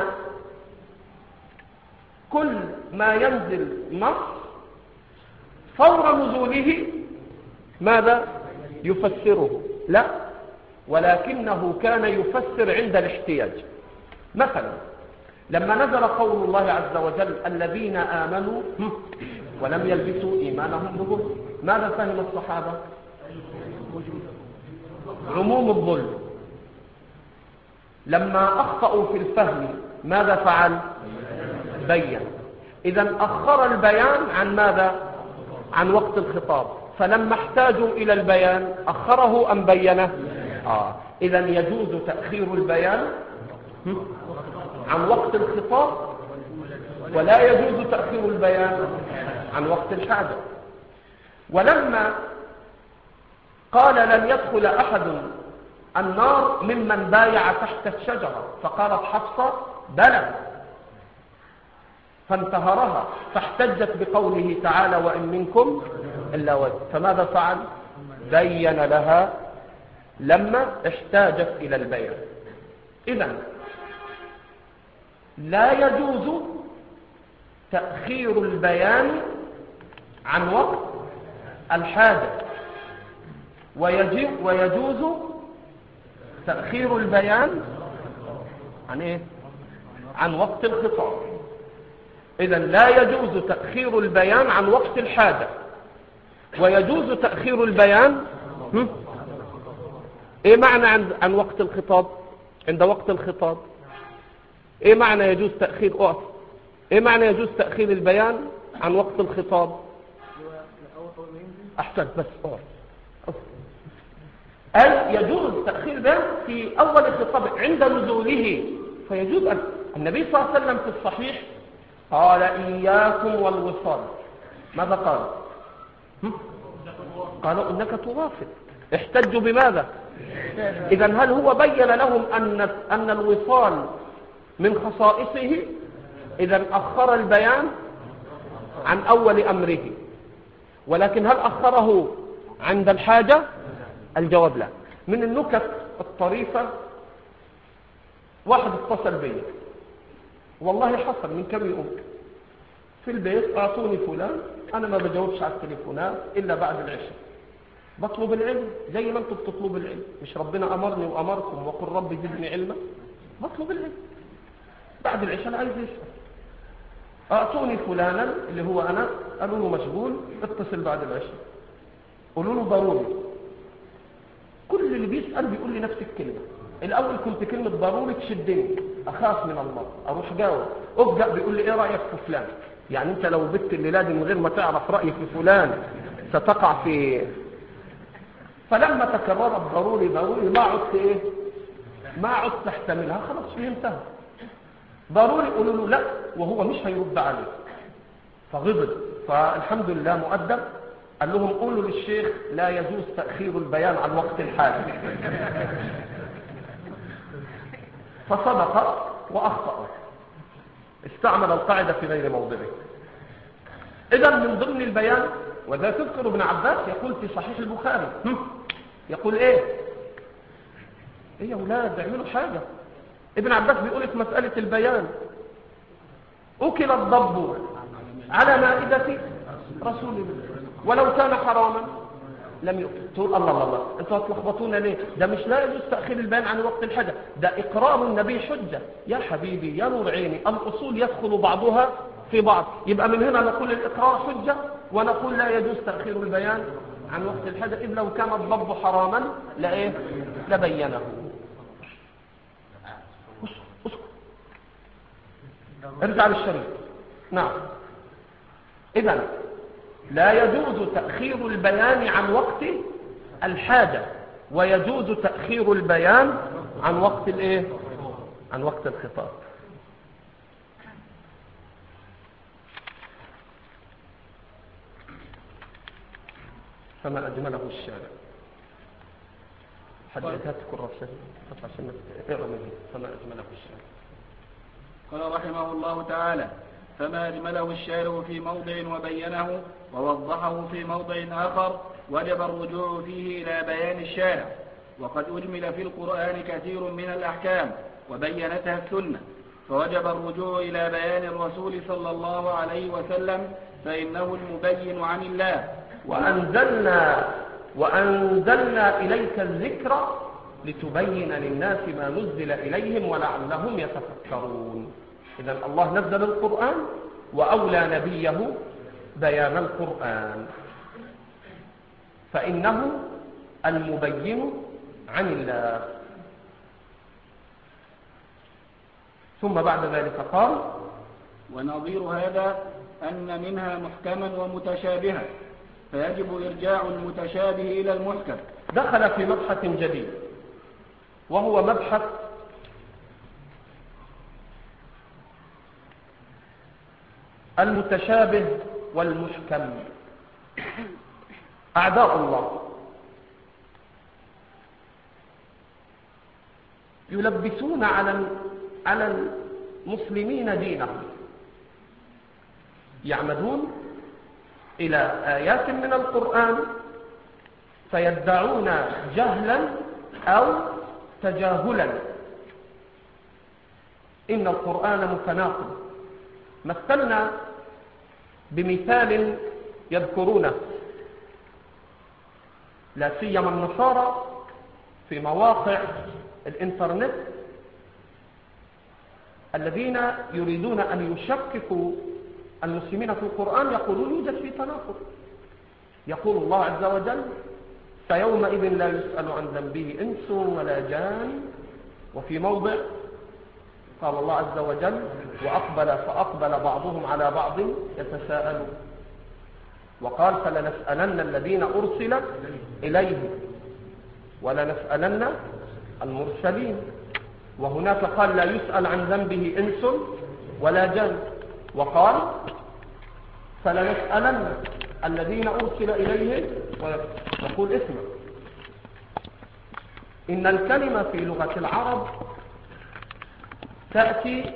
كل ما ينزل نص فور نزوله ماذا يفسره، لا، ولكنه كان يفسر عند الاحتياج. مثلا لما نزل قول الله عز وجل الذين آمنوا ولم يلبسوا إيمانهم بظلم، ماذا فهم الصحابة؟ عموم الظلم. لما أخطأوا في الفهم ماذا فعل؟ بين. إذن أخر البيان عن ماذا؟ عن وقت الخطاب. فلما احتاجوا إلى البيان أخره أم بينه؟ آه. إذن يجوز تأخير البيان عن وقت الخطاب، ولا يجوز تأخير البيان عن وقت الحاجة. ولما قال لن يدخل أحد النار ممن بايع تحت الشجرة، فقالت حفصة بلى، فانتهرها، فاحتجت بقوله تعالى وإن منكم إلا وجه. فماذا فعل؟ بين لها لما احتاجت إلى البيان. إذن لا يجوز تأخير البيان عن وقت الحاجة، ويجوز تأخير البيان عن إيه؟ عن وقت الخطاب. إذن لا يجوز تأخير البيان عن وقت الحاجة، ويجوز تأخير البيان هم؟ إيه معنى عن, عن وقت الخطاب؟ عند وقت الخطاب إيه معنى يجوز تأخير أقف؟ إيه معنى يجوز تأخير البيان عن وقت الخطاب؟ أحسن بس أقف. أي يجوز تأخير البيان في أول الخطاب عند نزوله، فيجوز أن النبي صلى الله عليه وسلم في الصحيح قال إياكم والوصال. ماذا قال؟ قالوا إنك توافق. احتجوا بماذا؟ إذن هل هو بين لهم أن أن الوصال من خصائصه؟ إذن أخر البيان عن أول أمره، ولكن هل أخره عند الحاجة؟ الجواب لا. من النكت الطريفة واحد اتصل بي، والله حصل من كم يوم في البيت، اعطوني فلان، انا ما بجاوبش على التليفونات الا بعد العشاء، بطلب العلم زي ما انتم بتطلبوا العلم، مش ربنا امرني وامركم وقل رب زدني علما؟ بطلب العلم بعد العشاء. انا عايز يسأل، اعطوني فلانا اللي هو انا، قالوا له مشغول، اتصل بعد العشاء، قولوا له ضروري. كل اللي بيسأل بيقول لي نفس الكلمة. الاول كنت كلمة ضروري تشدني، اخاف من الله، اروح جاوب، ابدأ بيقول لي ايه رأيك في فلان؟ يعني انت لو بت الليلة دي من غير ما تعرف رأيي في فلان ستقع في. فلما تكررت ضروري ضروري ما عدت ايه، ما عدت تحتملها، خلاص فهمتها. ضروري قولوا له لا وهو مش هيرد عليه، فغضب. فالحمد لله مؤدب، قال لهم قولوا للشيخ لا يجوز تأخير البيان عن وقت الحاجة. فصدق وأخطأ، استعمل القاعدة في غير موضعه. إذا من ضمن البيان، وذا تذكر ابن عباس يقول في صحيح البخاري، يقول ايه ايه يا اولاد اعملوا حاجة. ابن عباس بيقول في مسألة البيان، أكل الضب على مائدة رسول الله ولو كان حراما لم يؤكل. تقول الله الله الله انتوا هتلخبطونا ليه؟ ده مش لا يجوز تأخير البيان عن وقت الحاجة، ده إقرار النبي حجة. يا حبيبي يا نور عيني، الأصول يدخل بعضها في بعض. يبقى من هنا نقول الإقرار حجة، ونقول لا يجوز تأخير البيان عن وقت الحاجة، إذ لو كان الضب حراما لإيه؟ لبينه. ارجع للشريط. نعم، إذن لا يجوز تأخير البيان عن وقت الحاجة، ويجوز تأخير البيان عن وقت الايه؟ عن وقت الخطاب. فما أجمله الشارع. حديثات كرة شهيد عشان اقرأ منه. فما أجمله الشارع. قال رحمه الله تعالى: فما أجمله الشارع في موضع وبينه ووضحه في موضع آخر وجب الرجوع فيه إلى بيان الشارع. وقد أجمل في القرآن كثير من الأحكام وبينتها السنة، فوجب الرجوع إلى بيان الرسول صلى الله عليه وسلم، فإنه المبين عن الله. وأنزلنا, وأنزلنا إليك الذكر لتبين للناس ما نزل إليهم ولعلهم يتفكرون. إذن الله نزل القرآن وأولى نبيه بيان القرآن، فإنه المبين عن الله. ثم بعد ذلك قال: ونظير هذا أن منها محكما ومتشابها، فيجب إرجاع المتشابه إلى المحكم. دخل في مبحث جديد، وهو مبحث المتشابه والمحكم. أعداء الله يلبسون على على المسلمين دينهم، يعمدون إلى آيات من القرآن فيدعون جهلا أو تجاهلا إن القرآن متناقض. مثلنا بمثال يذكرونه لا سيما النصارى في مواقع الإنترنت الذين يريدون أن يشككوا المسلمين في القرآن، يقولون يوجد في تناقض. يقول الله عز وجل: فيومئذ لا يسأل عن ذنبه إنس ولا جان. وفي موضع قال الله عز وجل: وأقبل فأقبل بعضهم على بعض يتساءلون. وقال: فلنسألن الذين أرسل إليهم ولنسألن المرسلين. وهناك قال: لا يسأل عن ذنبه إنس ولا جان. وقال: فلنسألن الذين أرسل إليهم. ويقول: اسمع، إن الكلمة في لغة العرب تأتي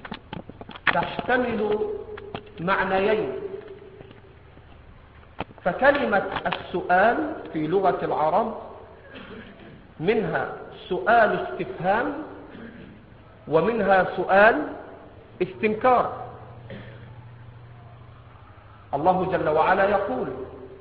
تحتمل معنيين. فكلمة السؤال في لغة العرب منها سؤال استفهام ومنها سؤال استنكار. الله جل وعلا يقول: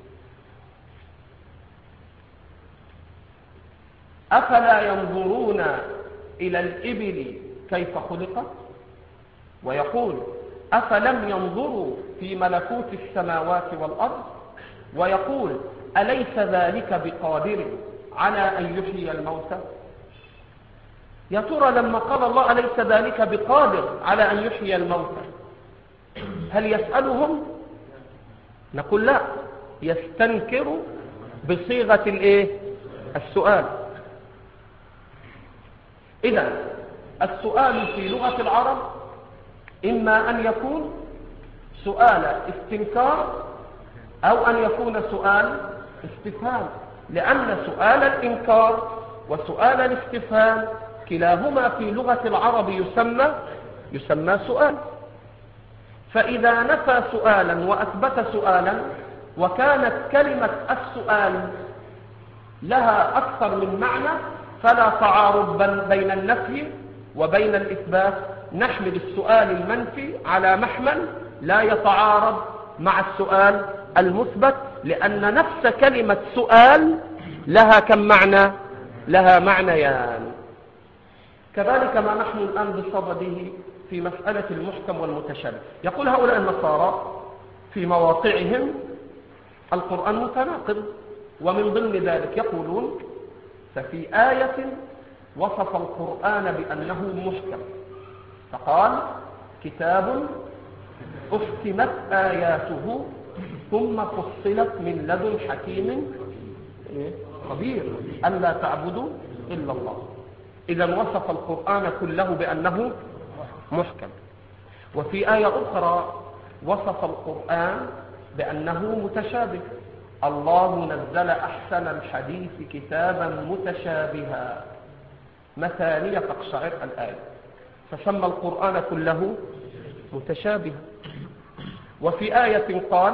أفلا ينظرون إلى الإبل كيف خلقت؟ ويقول: أفلم ينظروا في ملكوت السماوات والأرض؟ ويقول: أليس ذلك بقادر على أن يحيي الموتى؟ يا ترى لما قال الله أليس ذلك بقادر على أن يحيي الموتى، هل يسألهم؟ نقول لا، يستنكر بصيغة الايه؟ السؤال. إذن السؤال في لغة العرب إما أن يكون سؤال استنكار أو أن يكون سؤال استفهام، لأن سؤال الإنكار وسؤال الاستفهام كلاهما في لغة العرب يسمى يسمى سؤال. فإذا نفى سؤالا وأثبت سؤالا وكانت كلمة السؤال لها أكثر من معنى فلا تعارض بين النفي وبين الإثبات، نحمل السؤال المنفي على محمل لا يتعارض مع السؤال المثبت، لأن نفس كلمة سؤال لها كم معنى؟ لها معنيان. كذلك ما نحن الآن بصدده في مسألة المحكم والمتشابه. يقول هؤلاء النصارى في مواقعهم القرآن متناقض، ومن ضمن ذلك يقولون: ففي آية وصف القرآن بأنه محكم فقال: كتاب أحكمت آياته ثم فصلت من لدن حكيم خبير ألا تعبدوا إلا الله. إذا وصف القرآن كله بأنه محكم. وفي آية أخرى وصف القرآن بأنه متشابه: الله نزل أحسن الحديث كتابا متشابها مثانية تقشعر الآية، فسمى القرآن كله متشابها. وفي آية قال: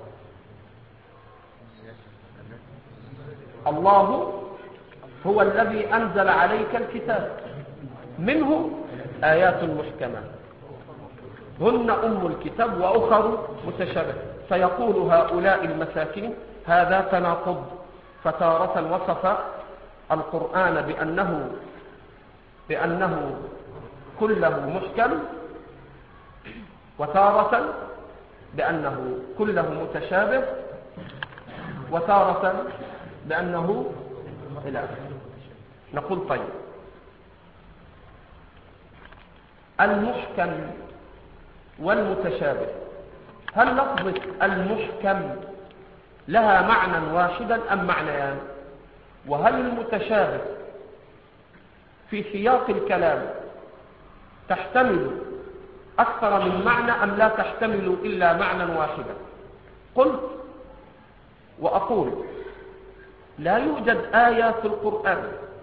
الله هو الذي أنزل عليك الكتاب منه آيات محكمات هن أم الكتاب وأخر متشابه. فيقول هؤلاء المساكين: هذا تناقض، فتارة وصف القرآن بأنه بأنه كله محكم، وتارة بأنه كله متشابه، وتارة بأنه إلى آخره. نقول: طيب، المحكم والمتشابه، هل لفظة المحكم لها معنى واحدا أم معنيان؟ وهل المتشابه في سياق الكلام تحتمل أكثر من معنى أم لا تحتمل إلا معنى واحدا؟ قلت وأقول: لا يوجد آية في القرآن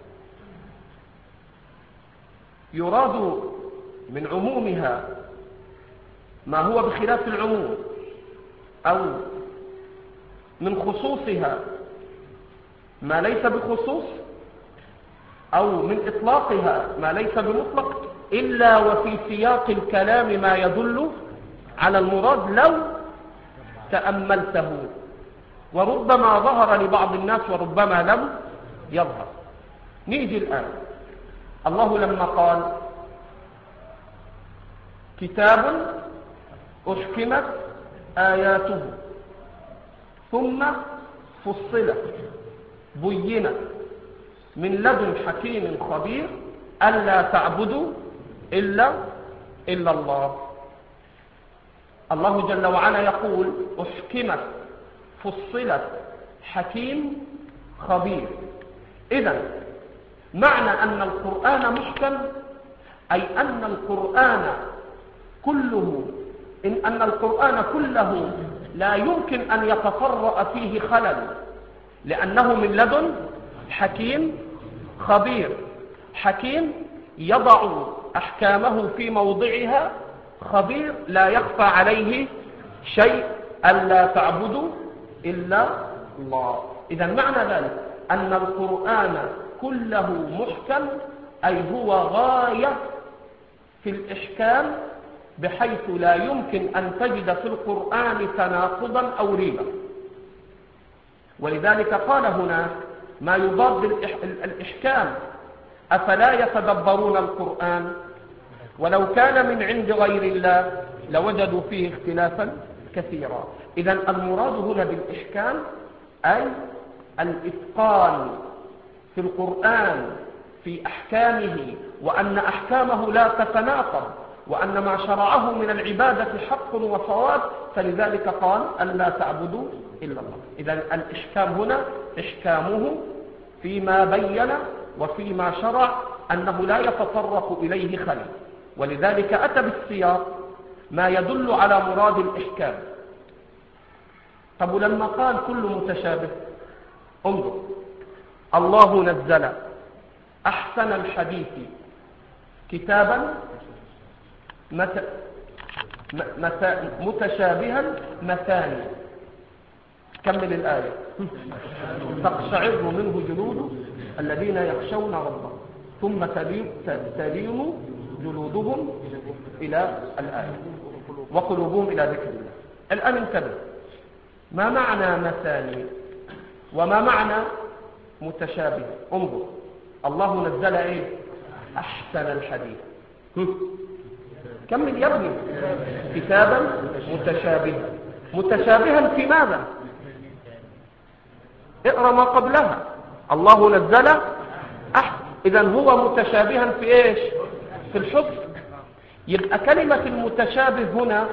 يراد من عمومها ما هو بخلاف العموم، أو من خصوصها ما ليس بخصوص، أو من إطلاقها ما ليس بمطلق، إلا وفي سياق الكلام ما يدل على المراد لو تأملته، وربما ظهر لبعض الناس وربما لم يظهر. نيجي الآن، الله لما قال: كتاب أحكمت آياته ثم فصلت بينت من لدن حكيم خبير ألا تعبدوا إلا إلا الله. الله جل وعلا يقول: أحكمت، فصلت، حكيم، خبير. إذن معنى أن القرآن محكم أي أن القرآن كله إن أن القرآن كله لا يمكن أن يتطرأ فيه خلل، لأنه من لدن حكيم خبير. حكيم يضع أحكامه في موضعها، خبير لا يخفى عليه شيء، ألا تعبدوا إلا الله. إذا معنى ذلك أن القرآن كله محكم، أي هو غاية في الإحكام بحيث لا يمكن أن تجد في القرآن تناقضا أو ريبا. ولذلك قال هنا ما يضاد الإحكام: أفلا يتدبرون القرآن ولو كان من عند غير الله لوجدوا فيه اختلافا كثيرا. إذن المراد هنا بالإحكام أي الإتقان في القرآن في أحكامه، وأن أحكامه لا تتناقض، وأن ما شرعه من العبادة حق وصواب، فلذلك قال ألا تعبدوا إلا الله. إذن الإحكام هنا إحكامه فيما بين وفيما شرع أنه لا يتطرق إليه خلل، ولذلك أتى بالسياق ما يدل على مراد الإحكام. طب لما قال كل متشابه، انظر: الله نزل أحسن الحديث كتابا مت... مت... متشابها مثاني. كمل الآية: تقشعر منه جلود الذين يخشون ربهم ثم تلين جلودهم إلى الآية وقلوبهم إلى ذكر الله. الآن انتبه: ما معنى مثاني وما معنى متشابه؟ انظر: الله نزل ايه؟ أحسن الحديث. كمل يا ابني: كتابا متشابها. متشابها في ماذا؟ اقرأ ما قبلها: الله نزل أحسن. إذن هو متشابها في ايش؟ في الحكم. يبقى كلمة المتشابه هنا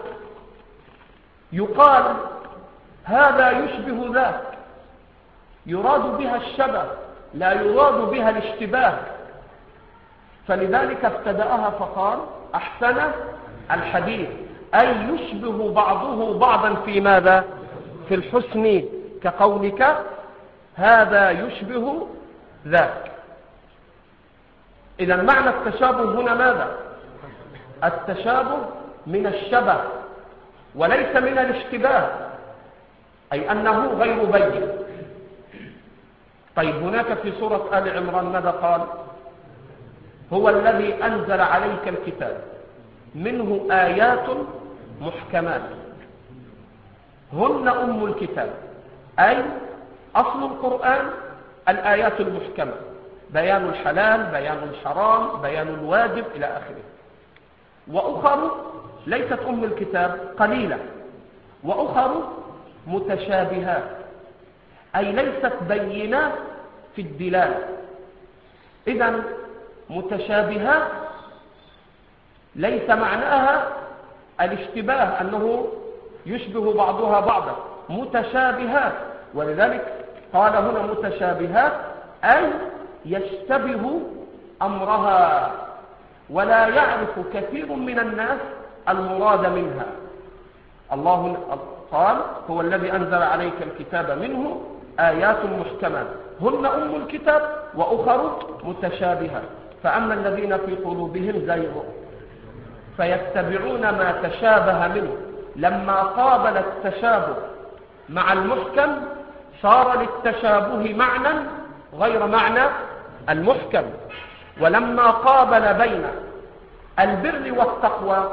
يقال هذا يشبه ذاك، يراد بها الشبه لا يراد بها الاشتباه، فلذلك ابتدأها فقال أحسن الحديث، أي يشبه بعضه بعضا في ماذا؟ في الحسن، كقولك هذا يشبه ذاك. إذا معنى التشابه هنا ماذا؟ التشابه من الشبه وليس من الاشتباه، أي أنه غير بين. طيب هناك في سورة آل عمران ماذا قال؟ هو الذي أنزل عليك الكتاب منه آيات محكمات هن أم الكتاب، أي أصل القرآن الآيات المحكمة، بيان الحلال، بيان الحرام، بيان الواجب إلى آخره. وأخر ليست أم الكتاب، قليلة، وأخر متشابهات، أي ليست بينات في الدلالة. إذن متشابهات ليس معناها الاشتباه أنه يشبه بعضها بعضا، متشابهات. ولذلك قال هنا متشابهات أي يشتبه أمرها ولا يعرف كثير من الناس المراد منها. الله قال هو الذي أنزل عليك الكتاب منه آيات محكمات هن أم الكتاب وأخر متشابهات، فأما الذين في قلوبهم زيغ فيتبعون ما تشابه منه. لما قابل التشابه مع المحكم صار للتشابه معنى غير معنى المحكم. ولما قابل بين البر والتقوى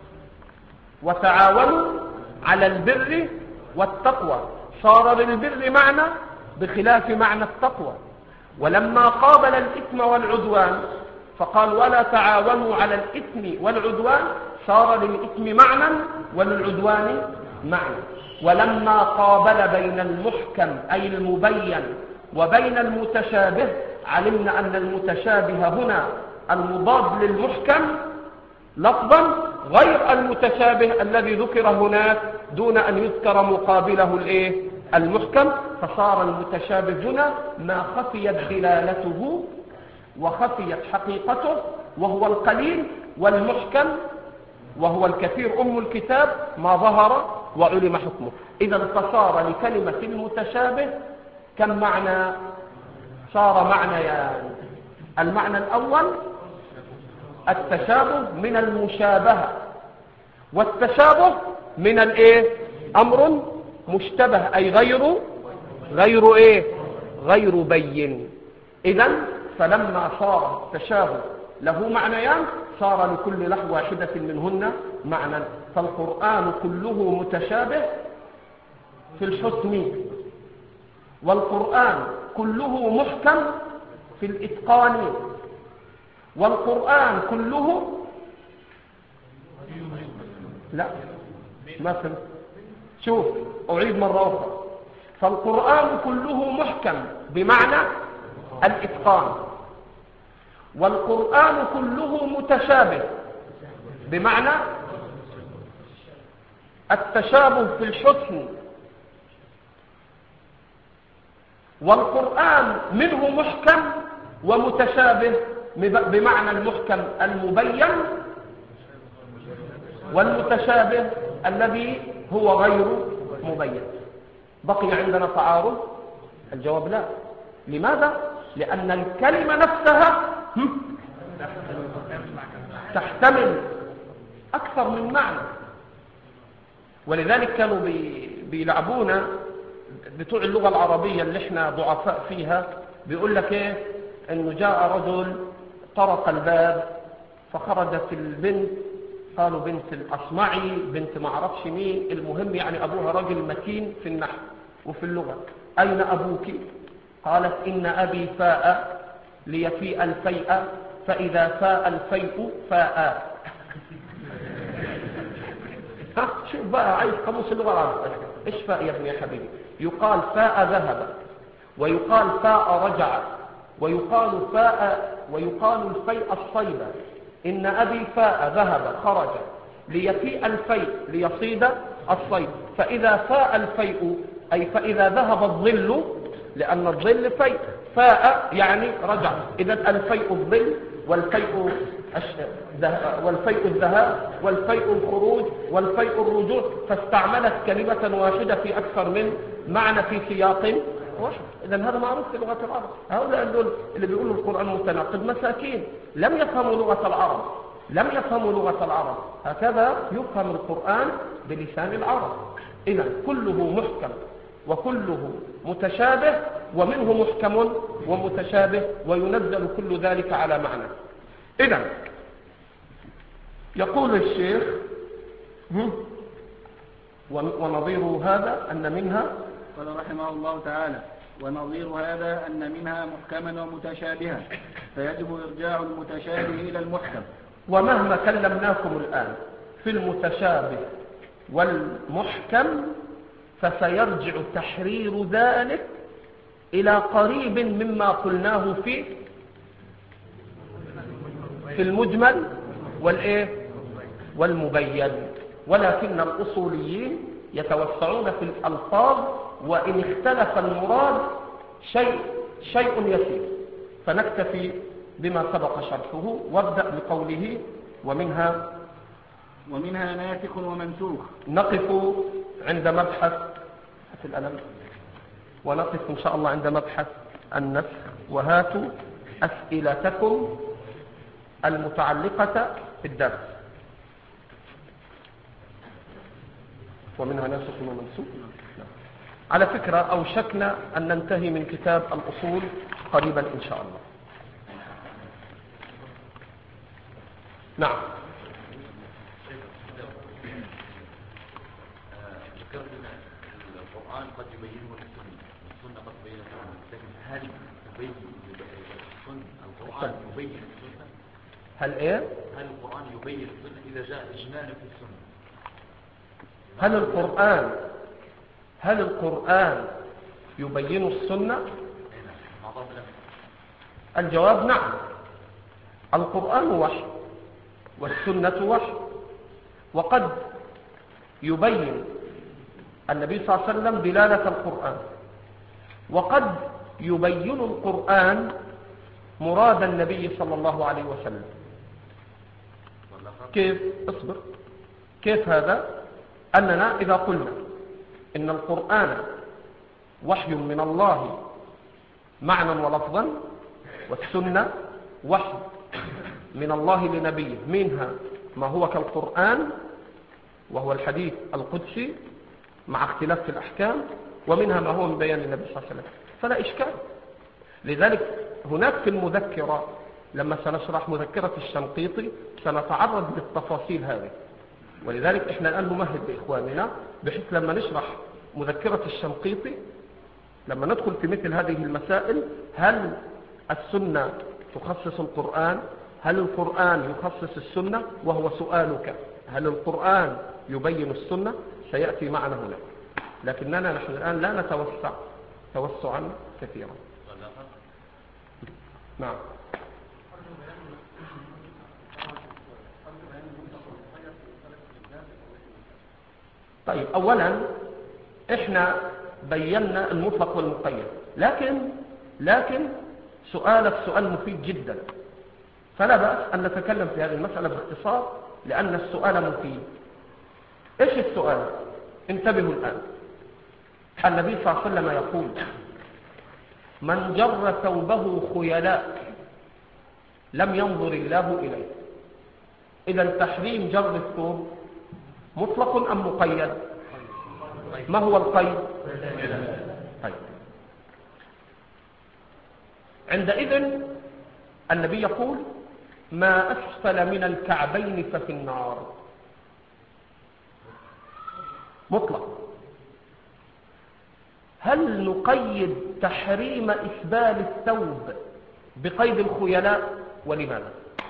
وتعاونوا على البر والتقوى صار للبر معنى بخلاف معنى التقوى. ولما قابل الإثم والعدوان فقال ولا تعاونوا على الإثم والعدوان صار للإثم معنى وللعدوان معنى. ولما قابل بين المحكم أي المبين وبين المتشابه علمنا أن المتشابه هنا المضاد للمحكم لفظا غير المتشابه الذي ذكر هناك دون أن يذكر مقابله الايه المحكم. فصار المتشابه هنا ما خفيت دلالته وخفيت حقيقته وهو القليل، والمحكم وهو الكثير أم الكتاب ما ظهر وعلم حكمه. إذا فصار لكلمة المتشابه كم معنى؟ صار معنى يعني المعنى الأول التشابه من المشابهة، والتشابه من الايه أمر مشتبه أي غير غير ايه غير بين. إذن فلما صار التشابه له معنيان صار لكل لحظة واحدة منهن معنى. فالقرآن كله متشابه في الحسن، والقرآن كله محكم في الإتقان، والقرآن كله لا ما فهمت. شوف أعيد مرة أخرى. فالقرآن كله محكم بمعنى الإتقان، والقرآن كله متشابه بمعنى التشابه في الحسن، والقرآن منه محكم ومتشابه بمعنى المحكم المبين، والمتشابه الذي هو غير مبين. بقي عندنا تعارض؟ الجواب لا. لماذا؟ لأن الكلمة نفسها تحتمل أكثر من معنى، ولذلك كانوا بيلعبونا بتوع اللغة العربية اللي احنا ضعفاء فيها. بيقول لك ايه؟ انه جاء رجل طرق الباب فخرجت البنت، قالوا بنت الأصمعي، بنت ما اعرفش مين، المهم يعني أبوها رجل متين في النحو وفي اللغة. أين أبوك؟ قالت إن أبي فاء ليفيء الفيء، فإذا فاء الفيء فاء. ها شوف بقى، عايز قاموس اللغة العربية. إيش فاء يا ابني يا حبيبي؟ يقال فاء ذهب، ويقال فاء رجع، ويقال فاء ويقال الفيء الصيد. إن أبي فاء ذهب خرج ليفيء الفيء ليصيد الصيد، فإذا فاء الفيء أي فإذا ذهب الظل، لأن الظل فيء، فاء يعني رجع. إذا الفيء الظل، والفيء والفيء الذهاب، والفيء الخروج، والفيء الرجوع، فاستعملت كلمة واحدة في أكثر من معنى في سياق واحد. إذا هذا معروف في لغة العرب. هؤلاء اللي بيقولوا القرآن متناقض مساكين، لم يفهموا لغة العرب، لم يفهموا لغة العرب. هكذا يفهم القرآن بلسان العرب. إذا كله محكم وكله متشابه، ومنه محكم ومتشابه، وينزل كل ذلك على معنى. إذا يقول الشيخ ونظير هذا أن منها، قال رحمه الله تعالى: ونظير هذا أن منها محكما ومتشابها، فيجب إرجاع المتشابه إلى المحكم. ومهما كلمناكم الآن في المتشابه والمحكم، فسيرجع تحرير ذلك إلى قريب مما قلناه في في المجمل والإيه والمبين. ولكن الأصوليين يتوسعون في الألفاظ، وإن اختلف المراد شيء شيء يسير، فنكتفي بما سبق شرحه. وابدأ بقوله: ومنها ومنها ناسخ ومنسوخ. نقف عند مبحث في الألم، ونقف إن شاء الله عند مبحث النسخ. وهاتوا أسئلتكم المتعلقة بالدرس. ومنها ناسخ ومنسوخ. على فكرة أوشكنا أن ننتهي من كتاب الأصول قريبا إن شاء الله. نعم. ذكرت أن القرآن قد يبينه السنة، والسنة قد تبين القرآن، لكن هل يبين السنة القرآن يبين السنة؟ هل إيه؟ هل القرآن يبين السنة إذا جاء إجمال في السنة؟ هل القرآن هل القرآن يبين السنة؟ الجواب نعم. القرآن وحي والسنة وحي، وقد يبين النبي صلى الله عليه وسلم دلالة القرآن، وقد يبين القرآن مراد النبي صلى الله عليه وسلم. كيف؟ اصبر. كيف هذا؟ أننا إذا قلنا إن القرآن وحي من الله معنى ولفظا، والسنة وحي من الله لنبيه، منها ما هو كالقرآن وهو الحديث القدسي مع اختلاف في الأحكام، ومنها ما هو من بيان النبي صلى الله عليه وسلم، فلا إشكال. لذلك هناك في المذكرة لما سنشرح مذكرة الشنقيطي سنتعرض للتفاصيل هذه، ولذلك احنا الآن نمهد لإخواننا بحيث لما نشرح مذكرة الشنقيطي لما ندخل في مثل هذه المسائل، هل السنة تخصص القرآن؟ هل القرآن يخصص السنة؟ وهو سؤالك، هل القرآن يبين السنة؟ سيأتي معنا هنا، لكننا نحن الآن لا نتوسع توسعا كثيرا. نعم. طيب، أولا احنا بينا المطلق والمقيد، لكن لكن سؤالك سؤال مفيد جدا، فلا بأس أن نتكلم في هذه المسألة باختصار لأن السؤال مفيد. إيش السؤال؟ انتبهوا الآن. النبي صلى الله عليه وسلم يقول: من جر ثوبه خيلاء لم ينظر الله إليه. إذا تحريم جر الثوب مطلق أم مقيد؟ ما هو القيد؟ طيب. عندئذ النبي يقول: ما أسفل من الكعبين ففي النار. مطلق. هل نقيد تحريم إسبال الثوب بقيد الخيلاء؟ ولماذا؟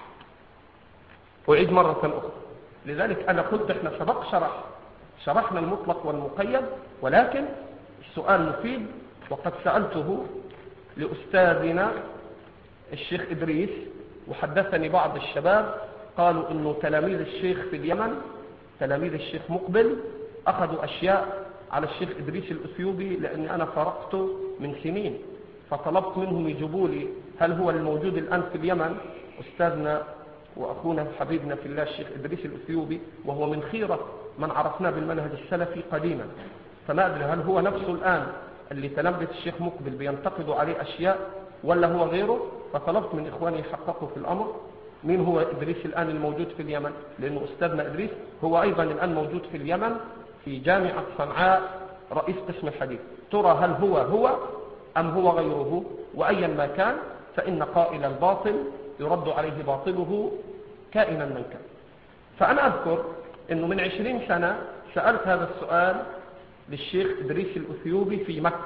أعيد مرة أخرى. لذلك أنا قلت إحنا سبق شرح شرحنا المطلق والمقيد، ولكن السؤال مفيد، وقد سألته لأستاذنا الشيخ إدريس، وحدثني بعض الشباب قالوا إنه تلاميذ الشيخ في اليمن، تلاميذ الشيخ مقبل، أخذوا أشياء على الشيخ إدريس الأثيوبي، لأني أنا فارقته من سنين، فطلبت منهم يجيبوا لي هل هو الموجود الآن في اليمن أستاذنا وأخونا حبيبنا في الله الشيخ إدريس الأثيوبي، وهو من خيرة من عرفناه بالمنهج السلفي قديما، فما أدري هل هو نفسه الآن اللي تلامذة الشيخ مقبل بينتقدوا عليه أشياء ولا هو غيره. فطلبت من إخواني يحققوا في الأمر مين هو إدريس الآن الموجود في اليمن، لأنه أستاذنا إدريس هو أيضا الآن موجود في اليمن في جامعة صنعاء رئيس قسم الحديث. ترى هل هو هو أم هو غيره؟ وأيا ما كان فإن قائل الباطل يرد عليه باطله كائنا من كان. فأنا أذكر أنه من عشرين سنة سألت هذا السؤال للشيخ إدريس الأثيوبي في مكة: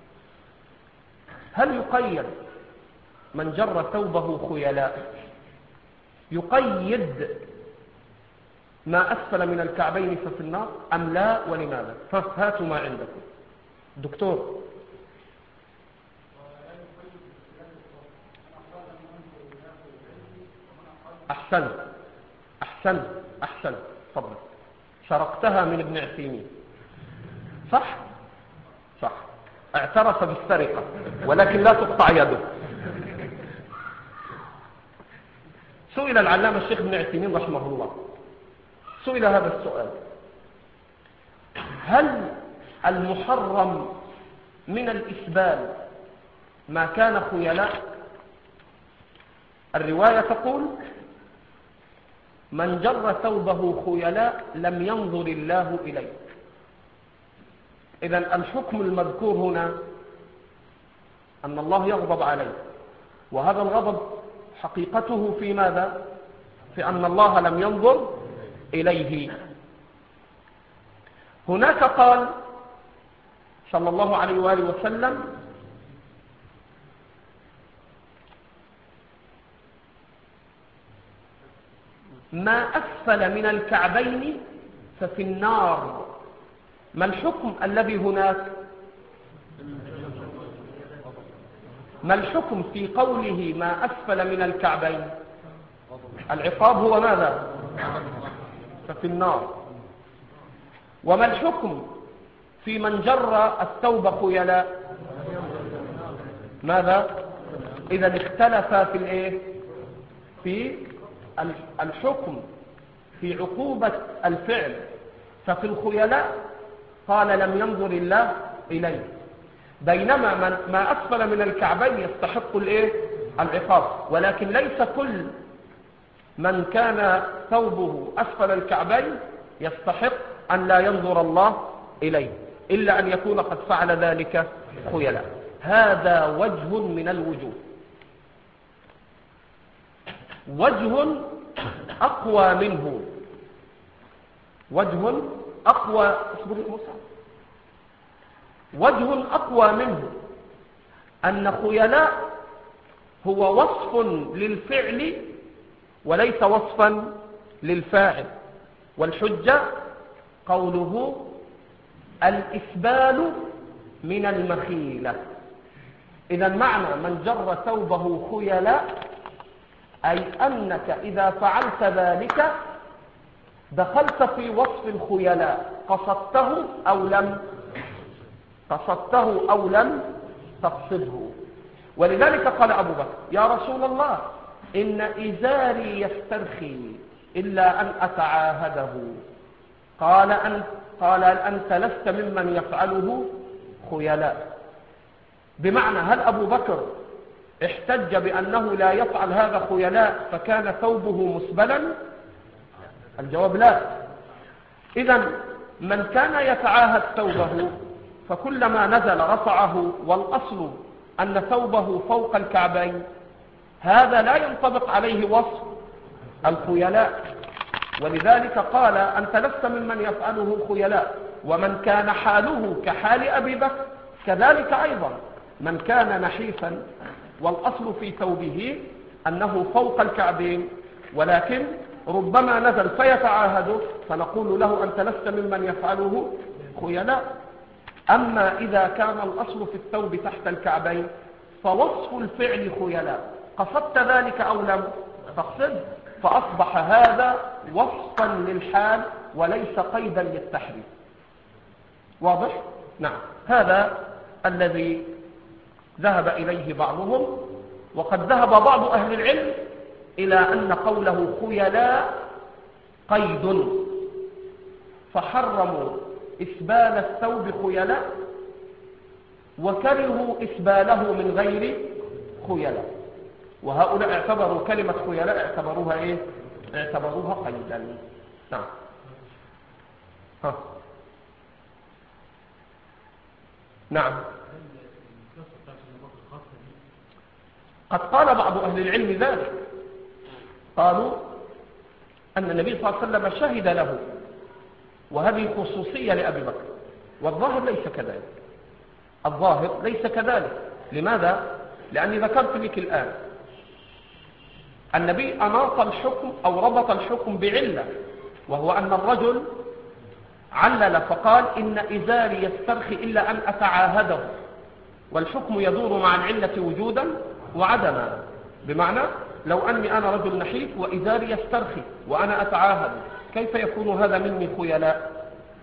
هل يقيد من جر ثوبه خيلاء يقيد ما أسفل من الكعبين ففي النار أم لا؟ ولماذا؟ فهاتوا ما عندكم. دكتور. أحسن أحسن أحسن تفضل. سرقتها من ابن عثيمين، صح؟ صح، اعترف بالسرقة ولكن لا تقطع يده. سئل العلامة الشيخ ابن عثيمين رحمه الله، سئل هذا السؤال: هل المحرم من الإسبال ما كان خيلاء؟ الرواية تقول: من جر ثوبه خيلاء لم ينظر الله إليه. إذن الحكم المذكور هنا أن الله يغضب عليه، وهذا الغضب حقيقته في ماذا؟ في أن الله لم ينظر إليه. هناك قال صلى الله عليه وآله وسلم: ما أسفل من الكعبين ففي النار. ما الحكم الذي هناك؟ ما الحكم في قوله ما أسفل من الكعبين؟ العقاب هو ماذا؟ ففي النار. وما الحكم في من جر الثوب خيلاء؟ ماذا؟ إذا اختلف في الايه؟ في الحكم في عقوبة الفعل. ففي الخيلاء قال لم ينظر الله إليه، بينما من ما أسفل من الكعبين يستحق الايه؟ العقاب. ولكن ليس كل من كان ثوبه أسفل الكعبين يستحق أن لا ينظر الله إليه، إلا أن يكون قد فعل ذلك خيلاء. هذا وجه من الوجوه. وجه أقوى منه، وجه أقوى اصبر يا موسى وجه أقوى منه أن خيلاء هو وصف للفعل وليس وصفا للفاعل، والحجة قوله الإسبال من المخيلة. إذا معنى من جر ثوبه خيلاء أي أنك إذا فعلت ذلك دخلت في وصف الخيلاء، قصدته أو لم قصدته أو لم تقصده. ولذلك قال أبو بكر يا رسول الله إن إزاري يسترخي إلا أن أتعاهده. قال أنت قال أنت لست ممن يفعله خيلاء. بمعنى هل أبو بكر احتج بأنه لا يفعل هذا خيلاء فكان ثوبه مسبلا؟ الجواب لا. إذن من كان يتعاهد ثوبه فكلما نزل رفعه، والأصل أن ثوبه فوق الكعبين، هذا لا ينطبق عليه وصف الخيلاء. ولذلك قال أنت لست ممن يفعله خيلاء. ومن كان حاله كحال أبي بكر كذلك أيضا، من كان نحيفا والأصل في ثوبه أنه فوق الكعبين ولكن ربما نزل فيتعاهده فنقول له أنت لست ممن يفعله خيلاء. أما إذا كان الأصل في الثوب تحت الكعبين فوصف الفعل خيلاء، قصدت ذلك أو لم تقصد، فأصبح هذا وصفا للحال وليس قيدا للتحريم. واضح؟ نعم. هذا الذي ذهب إليه بعضهم. وقد ذهب بعض أهل العلم إلى أن قوله خيلاء قيد، فحرموا إسبال الثوب خيلاء وكرهوا إسباله من غير خيلاء. وهؤلاء اعتبروا كلمة خيلاء اعتبروها إيه؟ اعتبروها قيدا. نعم. ها. نعم. قد قال بعض أهل العلم ذلك، قالوا أن النبي صلى الله عليه وسلم شهد له، وهذه خصوصية لأبي بكر، والظاهر ليس كذلك. الظاهر ليس كذلك. لماذا؟ لأني ذكرت لك الآن النبي أناط الحكم أو ربط الحكم بعلة، وهو أن الرجل علل فقال إن إزاري يسترخي إلا أن أتعاهده، والحكم يدور مع العلة وجودا وعدما. بمعنى لو أني أنا رجل نحيف وإزاري يسترخي وأنا أتعاهد، كيف يكون هذا مني خيلاء؟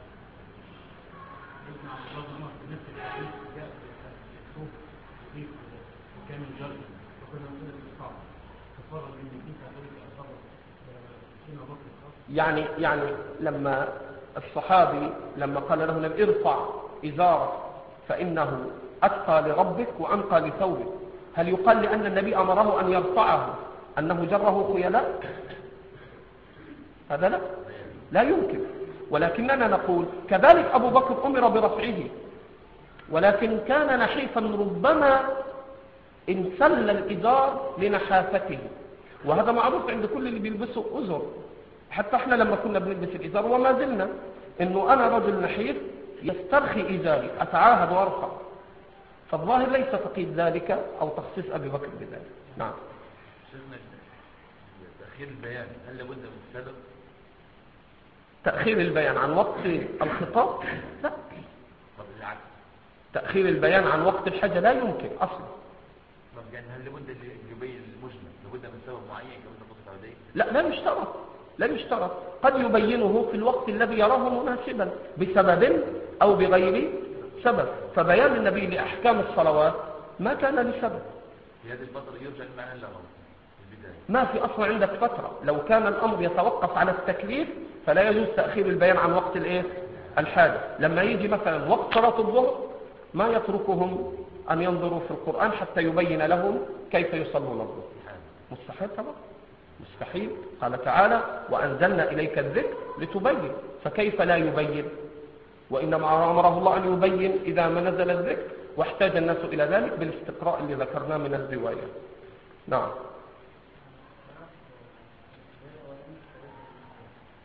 يعني يعني لما الصحابي لما قال له النبي ارفع إزارك فإنه أتقى لربك وأنقى لثوبك، هل يقال لأن النبي أمره أن يرفعه أنه جره خيلاء؟ هذا لا لا يمكن. ولكننا نقول كذلك أبو بكر أمر برفعه، ولكن كان نحيفا ربما انسل الإزار لنحافته، وهذا معروف عند كل اللي بيلبسوا أزر. حتى احنا لما كنا بنلبس الإزار وما زلنا انه انا رجل نحيف يسترخي إزاري أتعاهد وارفع، فالظاهر ليس تقييد ذلك أو تخصيص أبي بكر بذلك. نعم. شيخنا تأخير البيان هل لابد من سبب؟ تأخير البيان عن وقت الخطاب؟ لا. طب العكس، تأخير البيان عن وقت الحاجة لا يمكن أصلا. طب يعني هل لابد اللي يبين المجمل لابد من سبب معين كما تقول عليه؟ لا لا يشترط، لا يشترط. قد يبينه في الوقت الذي يراه مناسبا بسبب أو بغير سبب. فبيان النبي لأحكام الصلوات ما كان لسبب. في هذه الفترة يرجع المعنى إلا غلط في البداية. ما في أصلا عندك فترة. لو كان الأمر يتوقف على التكليف فلا يجوز تأخير البيان عن وقت الإيه؟ الحاجة. لما يجي مثلا وقت صلاة الظهر ما يتركهم أن ينظروا في القرآن حتى يبين لهم كيف يصلون الظهر. مستحيل طبعا، مستحيل. قال تعالى وأنزلنا إليك الذكر لتبين، فكيف لا يبين؟ وإنما أمره الله أن يبين إذا ما نزل الذكر، واحتاج الناس إلى ذلك بالاستقراء اللي ذكرناه من الرواية. نعم.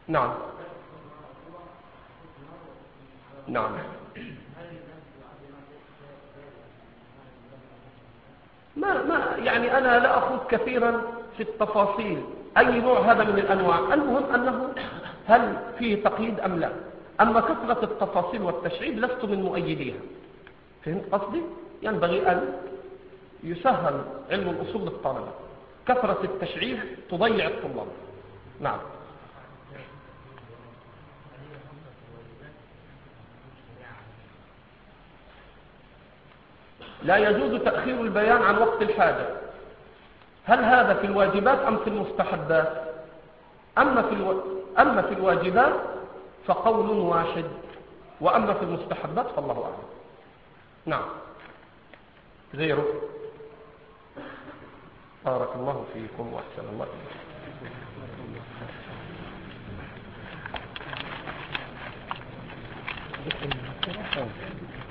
نعم نعم. ما ما يعني أنا لا أخوض كثيرا في التفاصيل أي نوع هذا من الأنواع، المهم أنه هل فيه تقييد أم لا. أما كثرة التفاصيل والتشعيب لست من مؤيديها. فهمت قصدي؟ ينبغي أن يسهل علم الأصول للطلبة. كثرة التشعيب تضيع الطلاب. نعم. لا يجوز تأخير البيان عن وقت الحاجة. هل هذا في الواجبات أم في المستحبات؟ أما في, الو... أما في الواجبات فقول واحد، وأما في المستحبات فالله أعلم. نعم. غيره. بارك الله فيكم وأحسن الله إليكم.